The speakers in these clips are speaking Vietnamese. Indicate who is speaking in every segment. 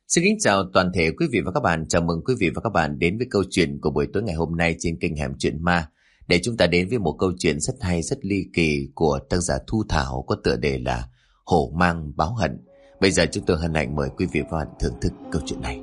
Speaker 1: Xin kính chào toàn thể quý vị và các bạn. Chào mừng quý vị và các bạn đến với câu chuyện của buổi tối ngày hôm nay trên kênh Hẻm Chuyện Ma. Để chúng ta đến với một câu chuyện rất hay, rất ly kỳ của tác giả Thu Thảo có tựa đề là Hổ Mang Báo Hận. Bây giờ chúng tôi hân hạnh mời quý vị và các bạn thưởng thức câu chuyện này.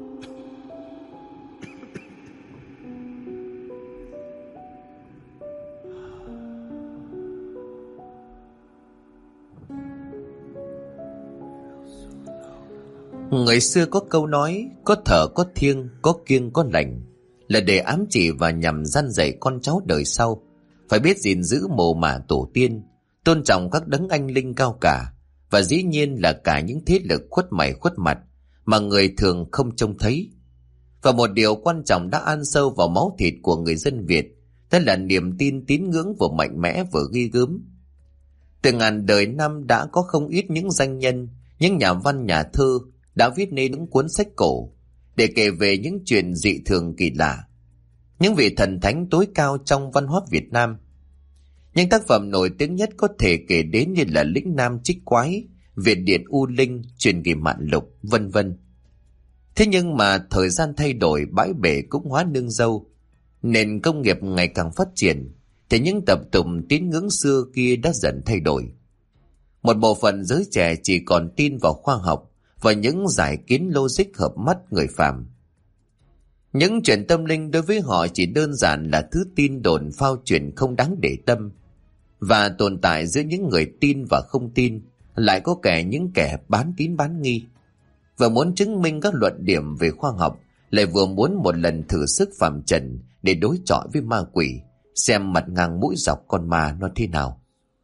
Speaker 1: Người xưa có câu nói, có thở có thiêng, có kiêng có lành, là để ám chỉ và nhằm răn dạy con cháu đời sau phải biết gìn giữ mồ mả tổ tiên, tôn trọng các đấng anh linh cao cả, và dĩ nhiên là cả những thế lực khuất mày khuất mặt mà người thường không trông thấy. Và một điều quan trọng đã ăn sâu vào máu thịt của người dân Việt, đó là niềm tin tín ngưỡng vừa mạnh mẽ vừa ghi gớm. Từ ngàn đời năm đã có không ít những danh nhân, những nhà văn nhà thơ đã viết nên những cuốn sách cổ để kể về những chuyện dị thường kỳ lạ, những vị thần thánh tối cao trong văn hóa Việt Nam. Những tác phẩm nổi tiếng nhất có thể kể đến như là Lĩnh Nam Trích Quái, Việt Điện U Linh, Truyền Kỳ Mạn Lục, vân vân. Thế nhưng mà thời gian thay đổi, bãi bể cũng hóa nương dâu, nền công nghiệp ngày càng phát triển, thì những tập tục tín ngưỡng xưa kia đã dần thay đổi. Một bộ phận giới trẻ chỉ còn tin vào khoa học và những giải kiến logic hợp mắt người phàm. Những chuyện tâm linh đối với họ chỉ đơn giản là thứ tin đồn phao truyền không đáng để tâm. Và tồn tại giữa những người tin và không tin, lại có những kẻ bán tín bán nghi. Vừa muốn chứng minh các luận điểm về khoa học, lại vừa muốn một lần thử sức phàm trần để đối chọi với ma quỷ, xem mặt ngang mũi dọc con ma nó thế nào.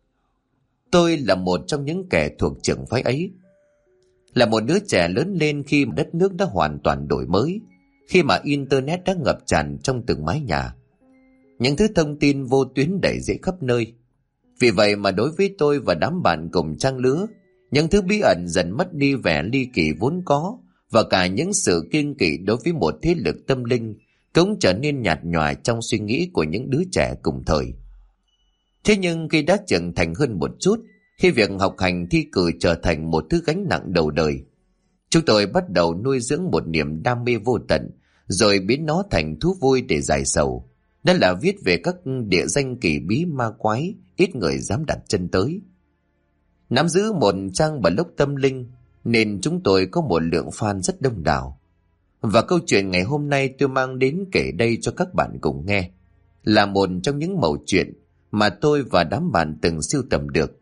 Speaker 1: Tôi là một trong những kẻ thuộc trường phái ấy. Là một đứa trẻ lớn lên khi đất nước đã hoàn toàn đổi mới, khi mà Internet đã ngập tràn trong từng mái nhà. Những thứ thông tin vô tuyến đầy dễ khắp nơi. Vì vậy mà đối với tôi và đám bạn cùng trang lứa, những thứ bí ẩn dần mất đi vẻ ly kỳ vốn có, và cả những sự kiêng kỵ đối với một thế lực tâm linh cũng trở nên nhạt nhòa trong suy nghĩ của những đứa trẻ cùng thời. Thế nhưng khi đã trưởng thành hơn một chút, khi việc học hành thi cử trở thành một thứ gánh nặng đầu đời, chúng tôi bắt đầu nuôi dưỡng một niềm đam mê vô tận, rồi biến nó thành thú vui để giải sầu. Đó là viết về các địa danh kỳ bí ma quái ít người dám đặt chân tới. Nắm giữ một trang blog tâm linh nên chúng tôi có một lượng fan rất đông đảo. Và câu chuyện ngày hôm nay tôi mang đến kể đây cho các bạn cùng nghe là một trong những mẩu chuyện mà tôi và đám bạn từng sưu tầm được.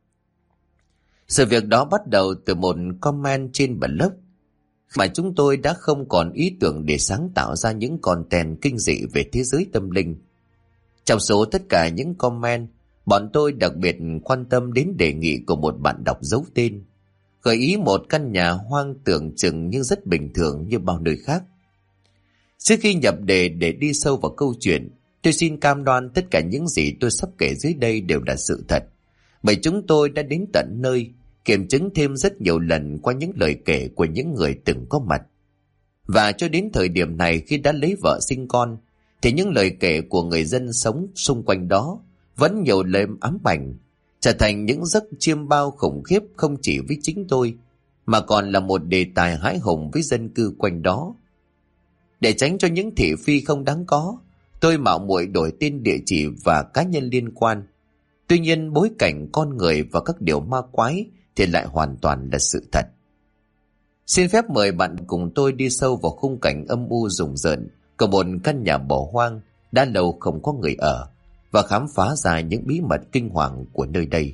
Speaker 1: Sự việc đó bắt đầu từ một comment trên blog mà chúng tôi đã không còn ý tưởng để sáng tạo ra những content kinh dị về thế giới tâm linh. Trong số tất cả những comment, bọn tôi đặc biệt quan tâm đến đề nghị của một bạn đọc giấu tên, gợi ý một căn nhà hoang tưởng chừng nhưng rất bình thường như bao nơi khác. Trước khi nhập đề để đi sâu vào câu chuyện, tôi xin cam đoan tất cả những gì tôi sắp kể dưới đây đều là sự thật, bởi chúng tôi đã đến tận nơi, kiểm chứng thêm rất nhiều lần qua những lời kể của những người từng có mặt. Và cho đến thời điểm này, khi đã lấy vợ sinh con, thì những lời kể của người dân sống xung quanh đó vẫn nhiều lời ám ảnh, trở thành những giấc chiêm bao khủng khiếp không chỉ với chính tôi, mà còn là một đề tài hãi hùng với dân cư quanh đó. Để tránh cho những thị phi không đáng có, tôi mạo muội đổi tên, địa chỉ và cá nhân liên quan. Tuy nhiên bối cảnh con người và các điều ma quái thì lại hoàn toàn là sự thật. Xin phép mời bạn cùng tôi đi sâu vào khung cảnh âm u rùng rợn của một căn nhà bỏ hoang đã lâu không có người ở, và khám phá ra những bí mật kinh hoàng của nơi đây.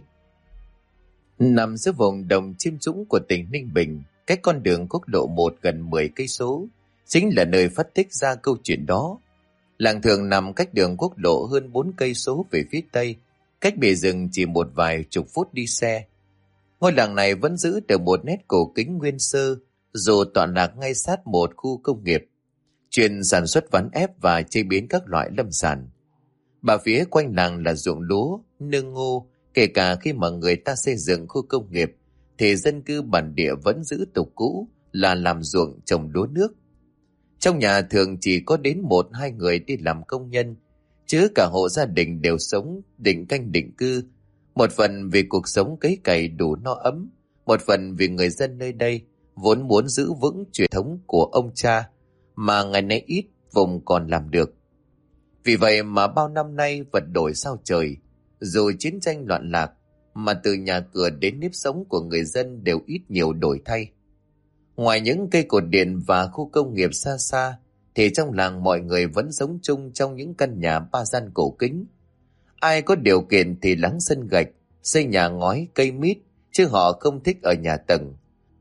Speaker 1: Nằm giữa vùng đồng chiêm trũng của tỉnh Ninh Bình, cách con đường quốc lộ 1 gần 10 cây số, chính là nơi phát tích ra câu chuyện đó. Làng Thường nằm cách đường quốc lộ hơn 4 cây số về phía tây, cách bìa rừng chỉ một vài chục phút đi xe. Ngôi làng này vẫn giữ được một nét cổ kính nguyên sơ, dù tọa lạc ngay sát một khu công nghiệp, chuyên sản xuất ván ép và chế biến các loại lâm sản. Bà phía quanh làng là ruộng lúa, nương ngô, kể cả khi mà người ta xây dựng khu công nghiệp, thì dân cư bản địa vẫn giữ tục cũ là làm ruộng trồng lúa nước. Trong nhà thường chỉ có đến 1-2 người đi làm công nhân, chứ cả hộ gia đình đều sống định canh định cư, một phần vì cuộc sống cấy cày đủ no ấm, một phần vì người dân nơi đây vốn muốn giữ vững truyền thống của ông cha, mà ngày nay ít vùng còn làm được. Vì vậy mà bao năm nay vật đổi sao trời, dù chiến tranh loạn lạc, mà từ nhà cửa đến nếp sống của người dân đều ít nhiều đổi thay. Ngoài những cây cột điện và khu công nghiệp xa xa, thì trong làng mọi người vẫn sống chung trong những căn nhà ba gian cổ kính. Ai có điều kiện thì láng sân gạch, xây nhà ngói cây mít, chứ họ không thích ở nhà tầng.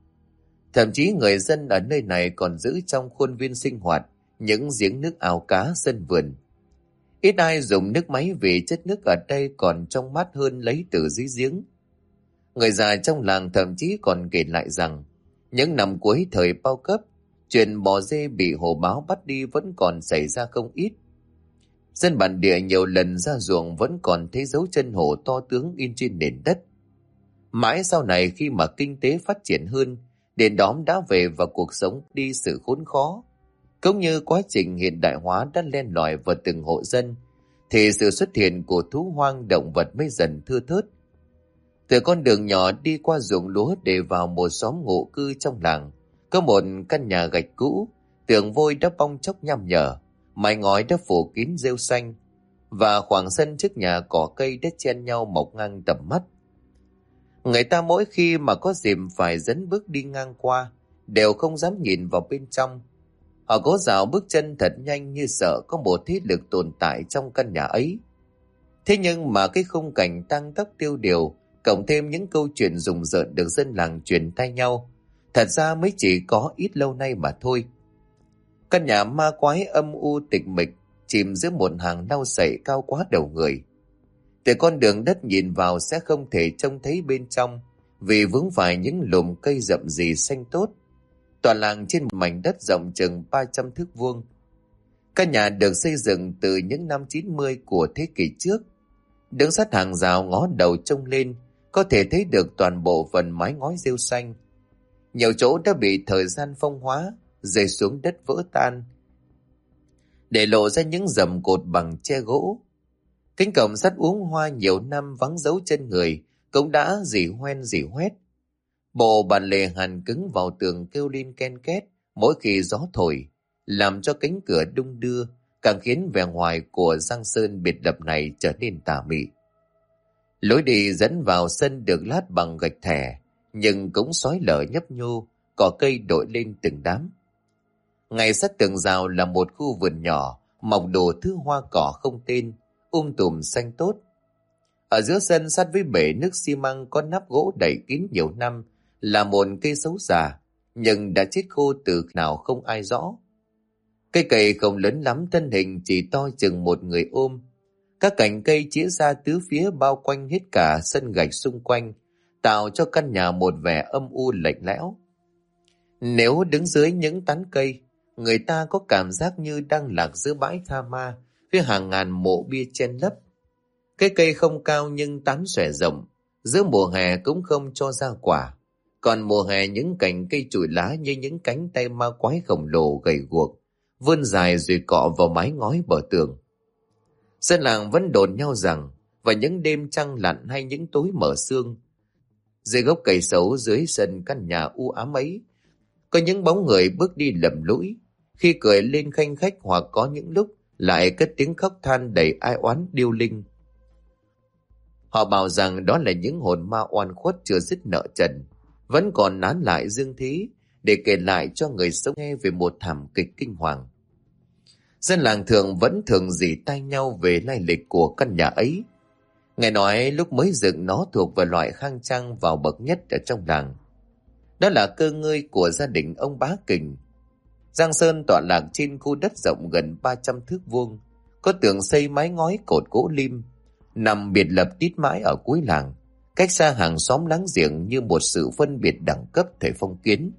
Speaker 1: Thậm chí người dân ở nơi này còn giữ trong khuôn viên sinh hoạt những giếng nước ao cá sân vườn. Ít ai dùng nước máy vì chất nước ở đây còn trong mát hơn lấy từ dưới giếng. Người già trong làng thậm chí còn kể lại rằng những năm cuối thời bao cấp, chuyện bò dê bị hổ báo bắt đi vẫn còn xảy ra không ít. Dân bản địa nhiều lần ra ruộng vẫn còn thấy dấu chân hổ to tướng in trên nền đất. Mãi sau này khi mà kinh tế phát triển hơn, đền đóm đã về và cuộc sống đi sự khốn khó. Cũng như quá trình hiện đại hóa đã len lỏi vào từng hộ dân, thì sự xuất hiện của thú hoang động vật mới dần thưa thớt. Từ con đường nhỏ đi qua ruộng lúa để vào một xóm ngụ cư trong làng, có một căn nhà gạch cũ, tường vôi đã bong chóc nham nhở, mái ngói đã phủ kín rêu xanh, và khoảng sân trước nhà cỏ cây đã chen nhau mọc ngang tầm mắt. Người ta mỗi khi mà có dịp phải dẫn bước đi ngang qua, đều không dám nhìn vào bên trong. Họ cố dạo bước chân thật nhanh như sợ có một thế lực tồn tại trong căn nhà ấy. Thế nhưng mà cái khung cảnh tang tóc tiêu điều, cộng thêm những câu chuyện rùng rợn được dân làng truyền tay nhau, thật ra mới chỉ có ít lâu nay mà thôi. Căn nhà ma quái âm u tịch mịch, chìm giữa một hàng lau sậy cao quá đầu người. Từ con đường đất nhìn vào sẽ không thể trông thấy bên trong, vì vướng phải những lùm cây rậm rì xanh tốt. Toàn làng trên một mảnh đất rộng chừng 300 thước vuông. Căn nhà được xây dựng từ những năm 90 của thế kỷ trước. Đứng sát hàng rào ngó đầu trông lên, có thể thấy được toàn bộ phần mái ngói rêu xanh. Nhiều chỗ đã bị thời gian phong hóa, rơi xuống đất vỡ tan, để lộ ra những rầm cột bằng tre gỗ. Cánh cổng sắt uống hoa nhiều năm vắng dấu chân người, cũng đã rỉ hoen rỉ hoét. Bộ bàn lề hàn cứng vào tường kêu lên ken két mỗi khi gió thổi, làm cho cánh cửa đung đưa, càng khiến vẻ ngoài của Giang Sơn biệt lập này trở nên tà mị. Lối đi dẫn vào sân được lát bằng gạch thẻ, nhưng cũng xói lở nhấp nhô, cỏ cây đội lên từng đám. Ngay sát tường rào là một khu vườn nhỏ, mọc đủ thứ hoa cỏ không tên, tùm xanh tốt. Ở giữa sân sát với bể nước xi măng có nắp gỗ đậy kín nhiều năm là một cây sấu già, nhưng đã chết khô từ nào không ai rõ. Cây cầy không lớn lắm, thân hình chỉ to chừng một người ôm. Các cành cây chĩa ra tứ phía bao quanh hết cả sân gạch xung quanh, tạo cho căn nhà một vẻ âm u lạnh lẽo. Nếu đứng dưới những tán cây, người ta có cảm giác như đang lạc giữa bãi tha ma với hàng ngàn mộ bia chen lấp. Cái cây không cao nhưng tán xòe rộng, giữa mùa hè cũng không cho ra quả. Còn mùa hè những cành cây trụi lá như những cánh tay ma quái khổng lồ gầy guộc, vươn dài rồi cọ vào mái ngói bờ tường. Dân làng vẫn đồn nhau rằng, vào những đêm trăng lặn hay những tối mở sương, dưới gốc cây sấu dưới sân căn nhà u ám ấy, có những bóng người bước đi lầm lũi, khi cười lên khanh khách hoặc có những lúc lại cất tiếng khóc than đầy ai oán điêu linh. Họ bảo rằng đó là những hồn ma oan khuất chưa dứt nợ trần, vẫn còn nán lại dương thế để kể lại cho người sống nghe về một thảm kịch kinh hoàng. Dân làng vẫn thường rỉ tai nhau về lai lịch của căn nhà ấy. Nghe nói lúc mới dựng nó thuộc về loại khang trang vào bậc nhất ở trong làng. Đó là cơ ngơi của gia đình ông Bá Kình. Giang Sơn tọa lạc trên khu đất rộng gần 300 thước vuông, có tường xây mái ngói cột gỗ lim, nằm biệt lập tít mãi ở cuối làng, cách xa hàng xóm láng giềng như một sự phân biệt đẳng cấp thời phong kiến.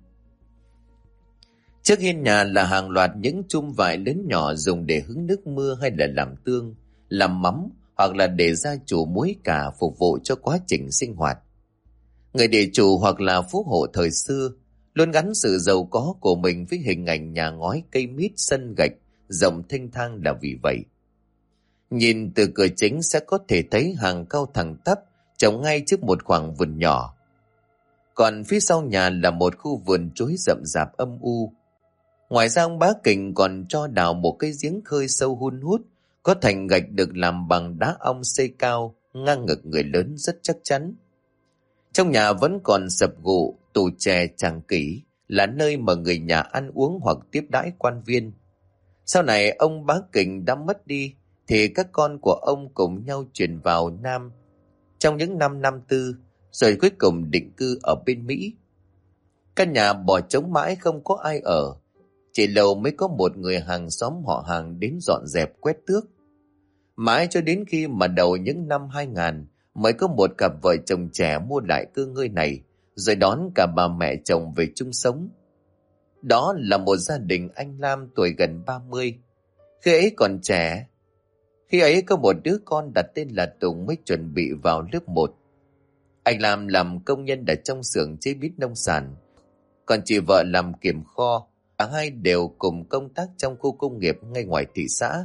Speaker 1: Trước hiên nhà là hàng loạt những chum vải lớn nhỏ dùng để hứng nước mưa hay là làm tương, làm mắm hoặc là để gia chủ muối cà phục vụ cho quá trình sinh hoạt. Người địa chủ hoặc là phú hộ thời xưa luôn gắn sự giàu có của mình với hình ảnh nhà ngói cây mít sân gạch rộng thênh thang là vì vậy. Nhìn từ cửa chính sẽ có thể thấy hàng cao thẳng tắp trồng ngay trước một khoảng vườn nhỏ. Còn phía sau nhà là một khu vườn chuối rậm rạp âm u. Ngoài ra ông bá Kình còn cho đào một cái giếng khơi sâu hun hút, có thành gạch được làm bằng đá ong xây cao, ngang ngực người lớn rất chắc chắn. Trong nhà vẫn còn sập gụ, tủ chè tràng kỷ, là nơi mà người nhà ăn uống hoặc tiếp đãi quan viên. Sau này ông bá Kình đã mất đi, thì các con của ông cùng nhau chuyển vào Nam trong những năm tư, rồi cuối cùng định cư ở bên Mỹ. Căn nhà bỏ trống mãi không có ai ở, chỉ lâu mới có một người hàng xóm họ hàng đến dọn dẹp quét tước. Mãi cho đến khi mà đầu những năm 2000 mới có một cặp vợ chồng trẻ mua lại cơ ngơi này, rồi đón cả bà mẹ chồng về chung sống. Đó là một gia đình anh Lam tuổi gần 30. Khi ấy còn trẻ, khi ấy có một đứa con đặt tên là Tùng mới chuẩn bị vào lớp 1. Anh Lam làm công nhân ở trong xưởng chế biến nông sản, còn chị vợ làm kiểm kho. Cả hai đều cùng công tác trong khu công nghiệp ngay ngoài thị xã.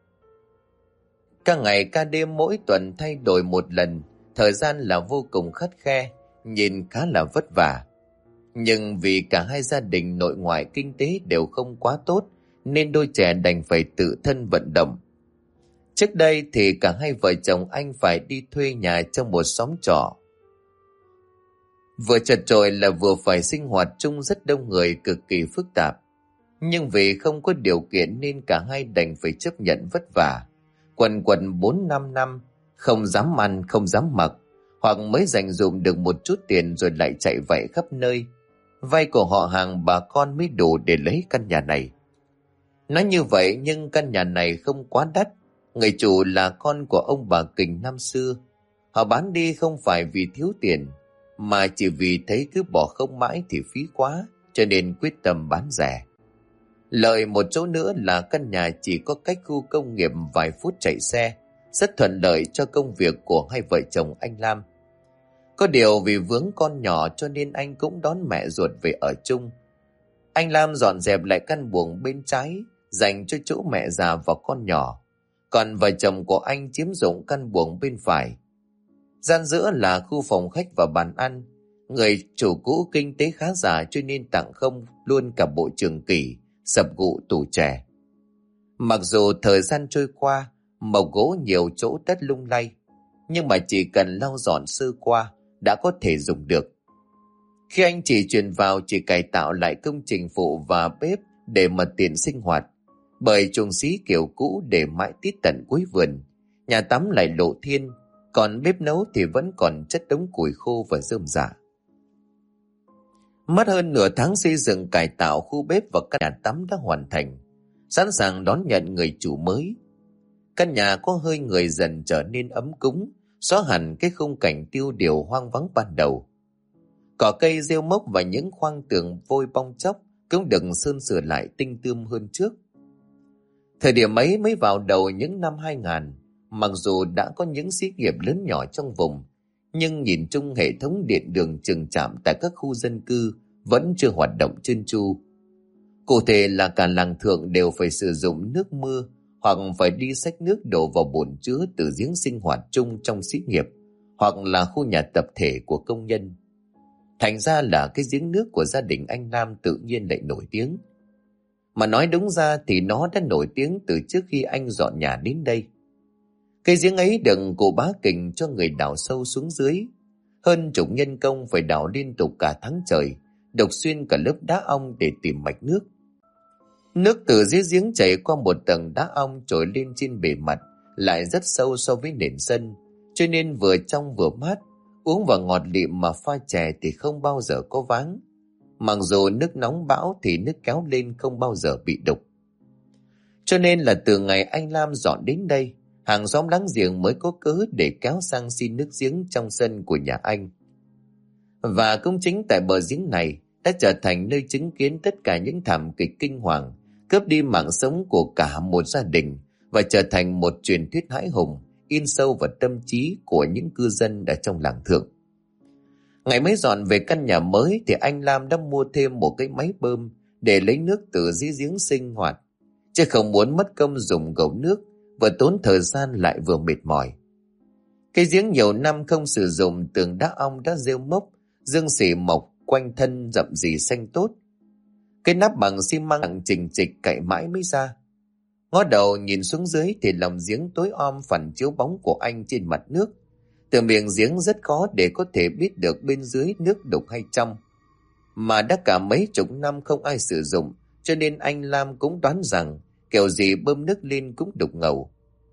Speaker 1: Các ngày ca đêm mỗi tuần thay đổi một lần, thời gian là vô cùng khắt khe, nhìn khá là vất vả. Nhưng vì cả hai gia đình nội ngoại kinh tế đều không quá tốt, nên đôi trẻ đành phải tự thân vận động. Trước đây thì cả hai vợ chồng anh phải đi thuê nhà trong một xóm trọ. Vừa chật chội là vừa phải sinh hoạt chung rất đông người, cực kỳ phức tạp. Nhưng vì không có điều kiện nên cả hai đành phải chấp nhận vất vả. Quần quần 4-5 năm, không dám ăn, không dám mặc, hoặc mới dành dụm được một chút tiền rồi lại chạy vạy khắp nơi. Vay của họ hàng bà con mới đủ để lấy căn nhà này. Nói như vậy nhưng căn nhà này không quá đắt. Người chủ là con của ông bà Kình năm xưa. Họ bán đi không phải vì thiếu tiền, mà chỉ vì thấy cứ bỏ không mãi thì phí quá, cho nên quyết tâm bán rẻ. Lợi một chỗ nữa là căn nhà chỉ có cách khu công nghiệp vài phút chạy xe, rất thuận lợi cho công việc của hai vợ chồng anh Lam. Có điều vì vướng con nhỏ cho nên anh cũng đón mẹ ruột về ở chung. Anh Lam dọn dẹp lại căn buồng bên trái, dành cho chỗ mẹ già và con nhỏ. Còn vợ chồng của anh chiếm dụng căn buồng bên phải. Gian giữa là khu phòng khách và bàn ăn. Người chủ cũ kinh tế khá giả cho nên tặng không luôn cả bộ trường kỷ, sập gụ tủ chè. Mặc dù thời gian trôi qua, màu gỗ nhiều chỗ đất lung lay, nhưng mà chỉ cần lau dọn sơ qua đã có thể dùng được. Khi anh chị chuyển vào chỉ cải tạo lại công trình phụ và bếp để mà tiện sinh hoạt, bởi chuồng xí kiểu cũ để mãi tít tận cuối vườn, nhà tắm lại lộ thiên, còn bếp nấu thì vẫn còn chất đống củi khô và rơm rạ. Mất hơn nửa tháng xây dựng cải tạo, khu bếp và căn nhà tắm đã hoàn thành, sẵn sàng đón nhận người chủ mới. Căn nhà có hơi người dần trở nên ấm cúng, xóa hẳn cái khung cảnh tiêu điều hoang vắng ban đầu. Cỏ cây rêu mốc và những khoang tường vôi bong chóc cũng được sơn sửa lại tinh tươm hơn trước. Thời điểm ấy mới vào đầu những năm 2000, mặc dù đã có những xí nghiệp lớn nhỏ trong vùng, nhưng nhìn chung hệ thống điện đường trường trạm tại các khu dân cư vẫn chưa hoạt động trơn tru. Cụ thể là cả làng Thượng đều phải sử dụng nước mưa hoặc phải đi xách nước đổ vào bồn chứa từ giếng sinh hoạt chung trong xí nghiệp hoặc là khu nhà tập thể của công nhân. Thành ra là cái giếng nước của gia đình anh Nam tự nhiên lại nổi tiếng. Mà nói đúng ra thì nó đã nổi tiếng từ trước khi anh dọn nhà đến đây. Cái giếng ấy được cụ Bá Kình cho người đào sâu xuống dưới. Hơn chục nhân công phải đào liên tục cả tháng trời, đục xuyên cả lớp đá ong để tìm mạch nước. Nước từ dưới giếng chảy qua một tầng đá ong trồi lên trên bề mặt, lại rất sâu so với nền sân, cho nên vừa trong vừa mát, uống vào ngọt lịm mà pha chè thì không bao giờ có váng. Mặc dù nước nóng bão thì nước kéo lên không bao giờ bị đục. Cho nên là từ ngày anh Lam dọn đến đây, hàng xóm láng giềng mới có cớ để kéo sang xin nước giếng trong sân của nhà anh. Và cũng chính tại bờ giếng này đã trở thành nơi chứng kiến tất cả những thảm kịch kinh hoàng, cướp đi mạng sống của cả một gia đình và trở thành một truyền thuyết hãi hùng in sâu vào tâm trí của những cư dân ở trong làng Thượng. Ngày mới dọn về căn nhà mới thì anh Lam đã mua thêm một cái máy bơm để lấy nước từ dưới giếng sinh hoạt, chứ không muốn mất công dùng gầu nước, vừa tốn thời gian lại vừa mệt mỏi. Cái giếng nhiều năm không sử dụng, tường đá ong đã rêu mốc, dương xỉ mọc quanh thân rậm rì xanh tốt. Cái nắp bằng xi măng nặng chình chịch cậy mãi mới ra. Ngó đầu nhìn xuống dưới thì lòng giếng tối om phản chiếu bóng của anh trên mặt nước. Từ miệng giếng rất khó để có thể biết được bên dưới nước đục hay trong. Mà đã cả mấy chục năm không ai sử dụng, cho nên anh Lam cũng đoán rằng kiểu gì bơm nước lên cũng đục ngầu.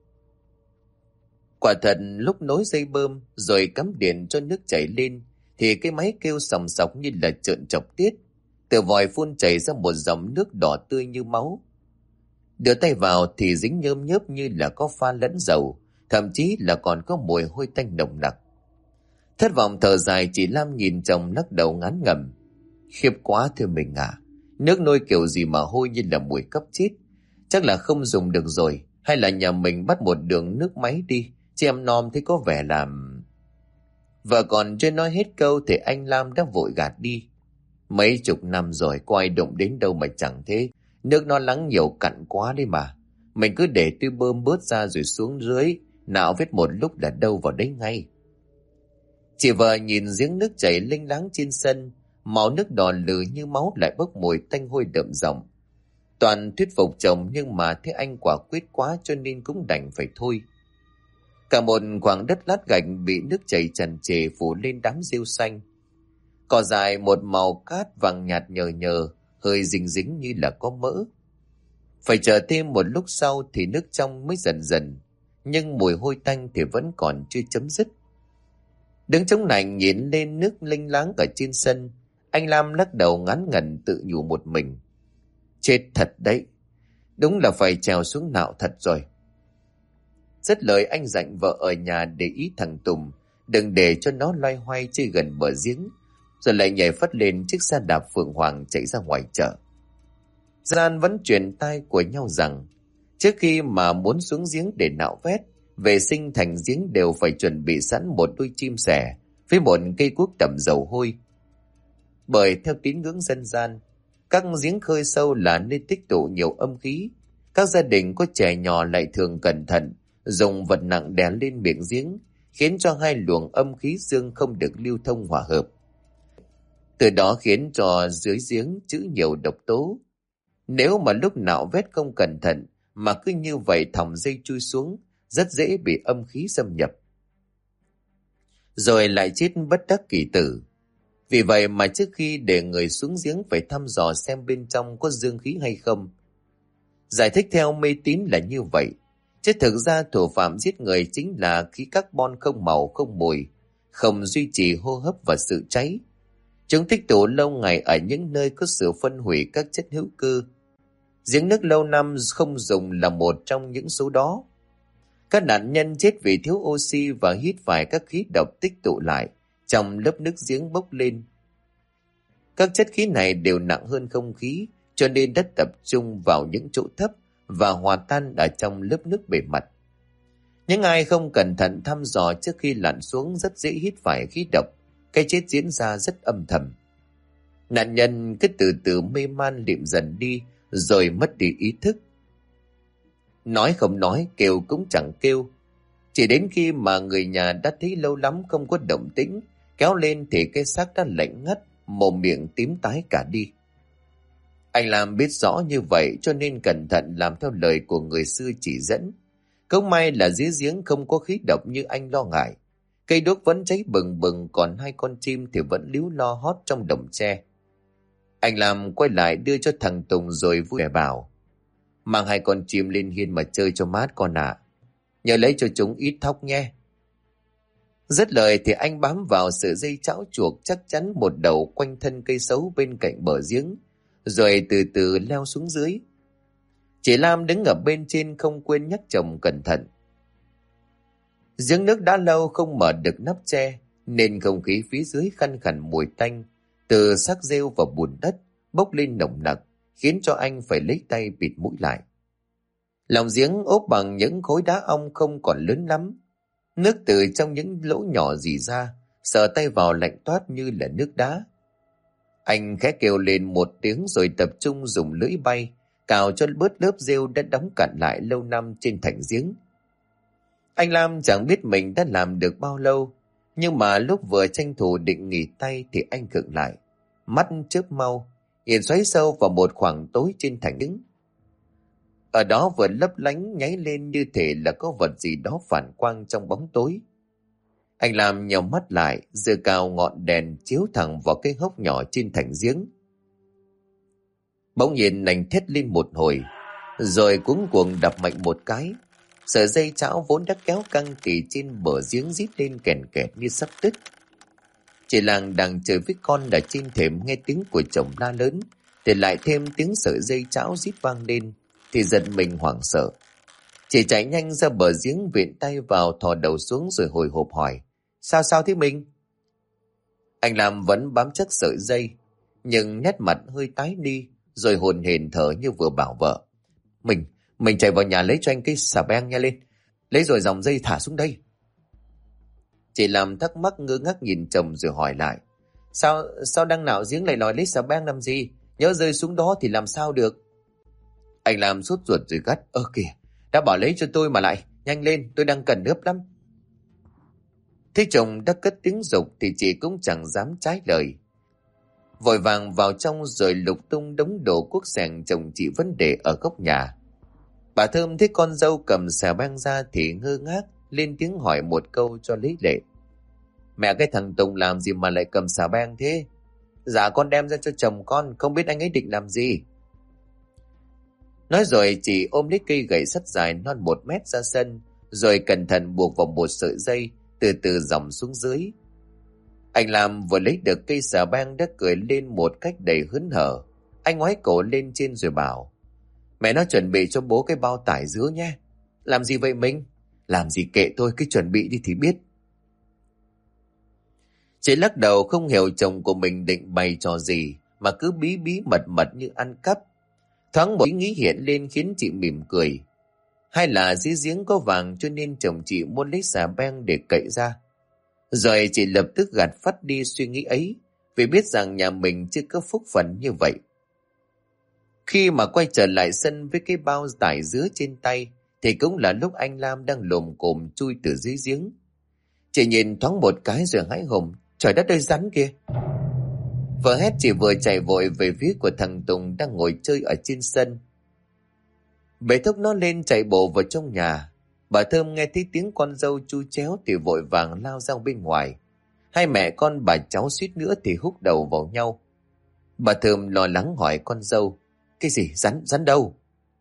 Speaker 1: Quả thật lúc nối dây bơm rồi cắm điện cho nước chảy lên thì cái máy kêu sòng sọc như là trợn trọc tiết. Từ vòi phun chảy ra một dòng nước đỏ tươi như máu. Đưa tay vào thì dính nhớm nhớp như là có pha lẫn dầu, thậm chí là còn có mùi hôi tanh nồng nặc. Thất vọng thở dài, chị Lam nhìn chồng lắc đầu ngán ngẩm. Khiếp quá thưa mình à, nước nôi kiểu gì mà hôi như là mùi cấp chít. Chắc là không dùng được rồi, hay là nhà mình bắt một đường nước máy đi, chị em nom thấy có vẻ làm... Vợ còn chưa nói hết câu thì anh Lam đã vội gạt đi. Mấy chục năm rồi có ai đụng đến đâu mà chẳng thế. Nước nó lắng nhiều cặn quá đi mà. Mình cứ để tôi bơm bớt ra rồi xuống dưới, nào vết một lúc là đâu vào đấy ngay. Chị vợ nhìn giếng nước chảy linh láng trên sân, màu nước đỏ lừ như máu lại bốc mùi tanh hôi đậm rộng. Toàn thuyết phục chồng nhưng mà thấy anh quả quyết quá cho nên cũng đành phải thôi. Cả một khoảng đất lát gạch bị nước chảy tràn trề phủ lên đám rêu xanh. Cỏ dài một màu cát vàng nhạt nhờ nhờ, hơi dính dính như là có mỡ. Phải chờ thêm một lúc sau thì nước trong mới dần dần, nhưng mùi hôi tanh thì vẫn còn chưa chấm dứt. Đứng chống nạnh nhìn lên nước linh láng ở trên sân, anh Lam lắc đầu ngán ngẩn tự nhủ một mình. Chết thật đấy, đúng là phải trèo xuống nạo thật rồi. Dứt lời anh dặn vợ ở nhà để ý thằng Tùng, đừng để cho nó loay hoay chơi gần bờ giếng, rồi lại nhảy phất lên chiếc xe đạp phượng hoàng chạy ra ngoài chợ. Gian vẫn truyền tai của nhau rằng trước khi mà muốn xuống giếng để nạo vét, vệ sinh thành giếng đều phải chuẩn bị sẵn một đôi chim sẻ với một cây cuốc tẩm dầu hôi. Bởi theo tín ngưỡng dân gian, các giếng khơi sâu là nơi tích tụ nhiều âm khí. Các gia đình có trẻ nhỏ lại thường cẩn thận dùng vật nặng đè lên miệng giếng, khiến cho hai luồng âm khí dương không được lưu thông hòa hợp. Từ đó khiến cho dưới giếng trữ nhiều độc tố. Nếu mà lúc nạo vét không cẩn thận mà cứ như vậy thòng dây chui xuống, rất dễ bị âm khí xâm nhập, rồi lại chết bất đắc kỳ tử. Vì vậy mà trước khi để người xuống giếng phải thăm dò xem bên trong có dương khí hay không. Giải thích theo mê tín là như vậy, chứ thực ra thủ phạm giết người chính là khí carbon không màu không mùi, không duy trì hô hấp và sự cháy. Chúng tích tụ lâu ngày ở những nơi có sự phân hủy các chất hữu cơ. Giếng nước lâu năm không dùng là một trong những số đó. Các nạn nhân chết vì thiếu oxy và hít phải các khí độc tích tụ lại trong lớp nước giếng bốc lên. Các chất khí này đều nặng hơn không khí, cho nên đất tập trung vào những chỗ thấp và hòa tan ở trong lớp nước bề mặt. Những ai không cẩn thận thăm dò trước khi lặn xuống rất dễ hít phải khí độc, cái chết diễn ra rất âm thầm. Nạn nhân cứ từ từ mê man liệm dần đi, rồi mất đi ý thức. Nói không nói, kêu cũng chẳng kêu. Chỉ đến khi mà người nhà đã thấy lâu lắm không có động tĩnh, kéo lên thì cái xác đã lạnh ngắt, mồm miệng tím tái cả đi. Anh Lam biết rõ như vậy cho nên cẩn thận làm theo lời của người xưa chỉ dẫn. Không may là dưới giếng không có khí độc như anh lo ngại. Cây đuốc vẫn cháy bừng bừng, còn hai con chim thì vẫn líu lo hót trong đồng tre. Anh Lam quay lại đưa cho thằng Tùng rồi vui vẻ bảo: mang hai con chim lên hiên mà chơi cho mát con ạ. Nhớ lấy cho chúng ít thóc nhé. Dứt lời thì anh bám vào sợi dây chảo chuộc chắc chắn một đầu quanh thân cây sấu bên cạnh bờ giếng, rồi từ từ leo xuống dưới. Chị Lam đứng ở bên trên không quên nhắc chồng cẩn thận. Giếng nước đã lâu không mở được nắp tre, nên không khí phía dưới khăn khẳn mùi tanh từ xác rêu và bùn đất bốc lên nồng nặc, khiến cho anh phải lấy tay bịt mũi lại. Lòng giếng ốp bằng những khối đá ong không còn lớn lắm. Nước từ trong những lỗ nhỏ rỉ ra, sờ tay vào lạnh toát như là nước đá. Anh khẽ kêu lên một tiếng rồi tập trung dùng lưỡi bay cào cho bớt lớp rêu đã đóng cặn lại lâu năm trên thành giếng. Anh Lam chẳng biết mình đã làm được bao lâu, Nhưng mà lúc vừa tranh thủ định nghỉ tay thì anh khựng lại. Mắt chớp mau, nhìn xoáy sâu vào một khoảng tối trên thành đứng. Ở đó vừa lấp lánh nháy lên như thể là có vật gì đó phản quang trong bóng tối. Anh làm nhèo mắt lại, giơ cao ngọn đèn chiếu thẳng vào cái hốc nhỏ trên thành giếng. Bỗng nhiên anh thét lên một hồi, rồi cuống cuồng đập mạnh một cái. Sợi dây chảo vốn đã kéo căng thì trên bờ giếng rít lên kèn kẹt như sắp đứt. Chị Làng đang chơi với con ở trên thềm nghe tiếng của chồng la lớn, thì lại thêm tiếng sợi dây chảo rít vang lên, thì giật mình hoảng sợ. Chị chạy nhanh ra bờ giếng, viện tay vào thò đầu xuống rồi hồi hộp hỏi: Sao thế mình? Anh Lam vẫn bám chắc sợi dây, nhưng nét mặt hơi tái đi, rồi hồn hển thở như vừa bảo vợ: Mình chạy vào nhà lấy cho anh cái xà beng nha lên, lấy rồi dòng dây thả xuống đây. Chị Lam thắc mắc ngơ ngác nhìn chồng rồi hỏi lại: Sao đang nạo giếng lại lòi lấy xà beng làm gì? Nhớ rơi xuống đó thì làm sao được? Anh Lam sốt ruột rồi gắt: Kìa, đã bảo lấy cho tôi mà lại, nhanh lên, tôi đang cần nước lắm. Thấy chồng đã cất tiếng giục thì chị cũng chẳng dám trái lời. Vội vàng vào trong rồi lục tung đống đồ cuốc sẻng chồng chị vẫn để ở góc nhà. Bà Thơm thấy con dâu cầm xà beng ra thì ngơ ngác, lên tiếng hỏi một câu cho lấy lệ: Mẹ, cái thằng Tùng làm gì mà lại cầm xà beng thế? Dạ con đem ra cho chồng con, không biết anh ấy định làm gì. Nói rồi chị ôm lấy cây gậy sắt dài non 1 mét ra sân, rồi cẩn thận buộc vào một sợi dây, từ từ dòng xuống dưới. Anh Lam vừa lấy được cây xà beng đã cười lên một cách đầy hớn hở. Anh ngoái cổ lên trên rồi bảo: Mẹ nó chuẩn bị cho bố cái bao tải dứa nhé. Làm gì vậy mình? Làm gì kệ tôi, cứ chuẩn bị đi thì biết. Chị lắc đầu không hiểu chồng của mình định bày trò gì mà cứ bí bí mật mật như ăn cắp. Thoáng một ý nghĩ hiện lên khiến chị mỉm cười. Hay là dưới giếng có vàng cho nên chồng chị muốn lấy xà beng để cậy ra? Rồi chị lập tức gạt phắt đi suy nghĩ ấy, vì biết rằng nhà mình chưa có phúc phận như vậy. Khi mà quay trở lại sân với cái bao tải dứa trên tay thì cũng là lúc anh Lam đang lồm cồm chui từ dưới giếng. Chị nhìn thoáng một cái rồi hãi hùng: Trời đất ơi, rắn kìa! Vừa hét chị vừa chạy vội về phía của thằng Tùng đang ngồi chơi ở trên sân. Bế thốc nó lên chạy bộ vào trong nhà. Bà Thơm nghe thấy tiếng con dâu chu chéo thì vội vàng lao ra bên ngoài. Hai mẹ con bà cháu suýt nữa thì húc đầu vào nhau. Bà Thơm lo lắng hỏi con dâu: Cái gì? Rắn đâu?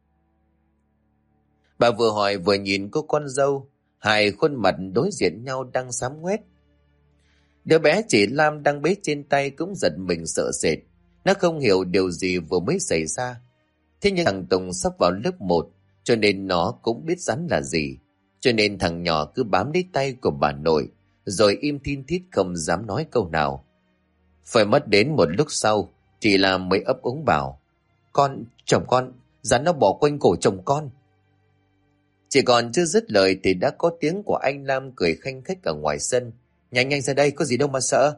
Speaker 1: Bà vừa hỏi vừa nhìn cô con dâu, hai khuôn mặt đối diện nhau đang xám ngoét. Đứa bé chị Lam đang bế trên tay cũng giật mình sợ sệt. Nó không hiểu điều gì vừa mới xảy ra. Thế nhưng thằng Tùng sắp vào lớp 1, cho nên nó cũng biết rắn là gì. Cho nên thằng nhỏ cứ bám lấy tay của bà nội, rồi im thin thít không dám nói câu nào. Phải mất đến một lúc sau, chị Lam mới ấp úng bảo: Chồng con, rắn nó bỏ quanh cổ chồng con. Chỉ còn chưa dứt lời thì đã có tiếng của anh Lam cười khanh khách ở ngoài sân: Nhanh ra đây, có gì đâu mà sợ.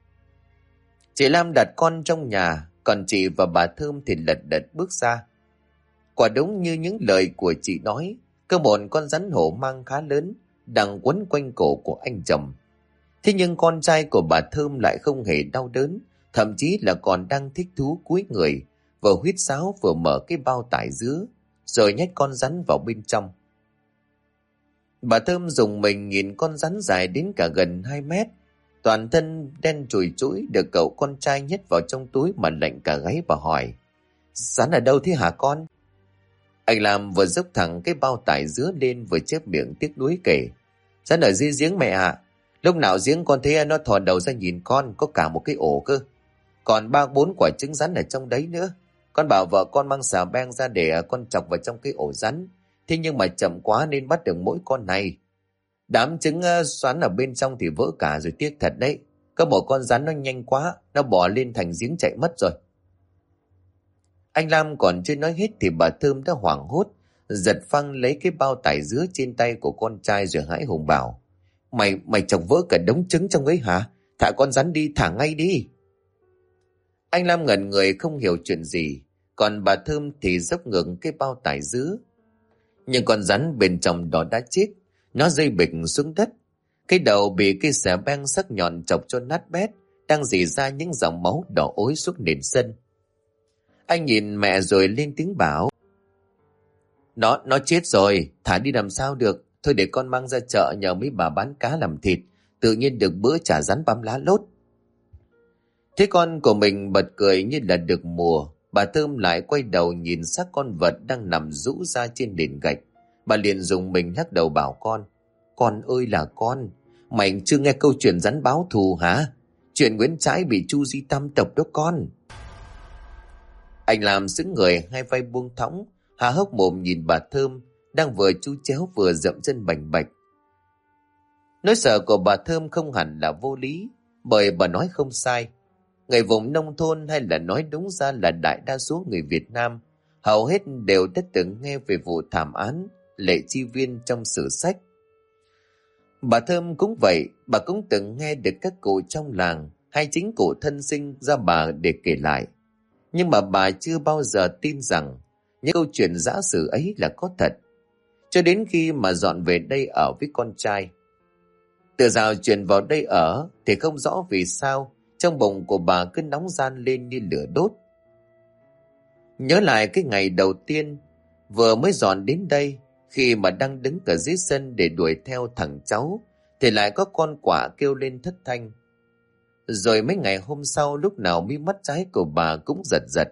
Speaker 1: Chị Lam đặt con trong nhà, còn chị và bà Thơm thì lật đật bước ra. Quả đúng như những lời của chị nói, có một con rắn hổ mang khá lớn đang quấn quanh cổ của anh chồng. Thế nhưng con trai của bà Thơm lại không hề đau đớn, thậm chí là còn đang thích thú cúi người, vừa huýt sáo vừa mở cái bao tải dứa, rồi nhét con rắn vào bên trong. Bà Thơm dùng mình nhìn con rắn dài đến cả gần 2 mét, toàn thân đen chùi chũi được cậu con trai nhét vào trong túi mà lạnh cả gáy. Bà hỏi: Rắn ở đâu thế hả con? Anh làm vừa dốc thẳng cái bao tải dứa lên vừa chép miệng tiếc nuối kể: Rắn ở dưới giếng mẹ ạ. Lúc nào giếng con thấy nó thò đầu ra nhìn con, có cả một cái ổ cơ. Còn 3-4 quả trứng rắn ở trong đấy nữa. Con bảo vợ con mang xà beng ra để con chọc vào trong cái ổ rắn. Thế nhưng mà chậm quá nên bắt được mỗi con này. Đám trứng xoắn ở bên trong thì vỡ cả rồi, tiếc thật đấy. Có một con rắn nó nhanh quá, nó bò lên thành giếng chạy mất rồi. Anh Lam còn chưa nói hết thì bà Thơm đã hoảng hốt, giật phăng lấy cái bao tải dứa trên tay của con trai rồi hãi hùng bảo: Mày chọc vỡ cả đống trứng trong ấy hả? Thả con rắn đi, thả ngay đi. Anh Lam ngẩn người không hiểu chuyện gì, còn bà Thơm thì dốc ngược cái bao tải dứa. Nhưng con rắn bên trong đó đã chết, nó rơi bịch xuống đất. Anh Lam Cái đầu bị cây xẻ beng sắc nhọn chọc cho nát bét, đang rỉ ra những dòng máu đỏ ối xuống nền sân. Anh nhìn mẹ rồi lên tiếng bảo: Nó chết rồi, thả đi làm sao được. Thôi để con mang ra chợ nhờ mấy bà bán cá làm thịt, tự nhiên được bữa chả rắn băm lá lốt. Thế con của mình bật cười như là được mùa. Bà Thơm lại quay đầu nhìn xác con vật đang nằm rũ ra trên nền gạch. Bà liền dùng mình lắc đầu bảo con: Con ơi là con, mày chưa nghe câu chuyện rắn báo thù hả? Chuyện Nguyễn Trãi bị Chu Di Tam tộc đó con. Anh làm sững người, hai vai buông thõng, há hốc mồm nhìn bà Thơm đang vừa chu chéo vừa dậm chân bành bạch. Nỗi sợ của bà Thơm không hẳn là vô lý, bởi bà nói không sai. Người vùng nông thôn, hay là nói đúng ra là đại đa số người Việt Nam, hầu hết đều đã từng nghe về vụ thảm án Lệ Chi Viên trong sử sách. Bà Thơm cũng vậy, bà cũng từng nghe được các cụ trong làng hay chính cụ thân sinh ra bà để kể lại. Nhưng mà bà chưa bao giờ tin rằng những câu chuyện giã sử ấy là có thật, cho đến khi mà dọn về đây ở với con trai. Từ dạo chuyển vào đây ở thì không rõ vì sao trong bụng của bà cứ nóng ran lên như lửa đốt. Nhớ lại cái ngày đầu tiên vừa mới dọn đến đây, khi mà đang đứng ở dưới sân để đuổi theo thằng cháu, thì lại có con quạ kêu lên thất thanh. Rồi mấy ngày hôm sau, lúc nào mí mắt trái của bà cũng giật giật.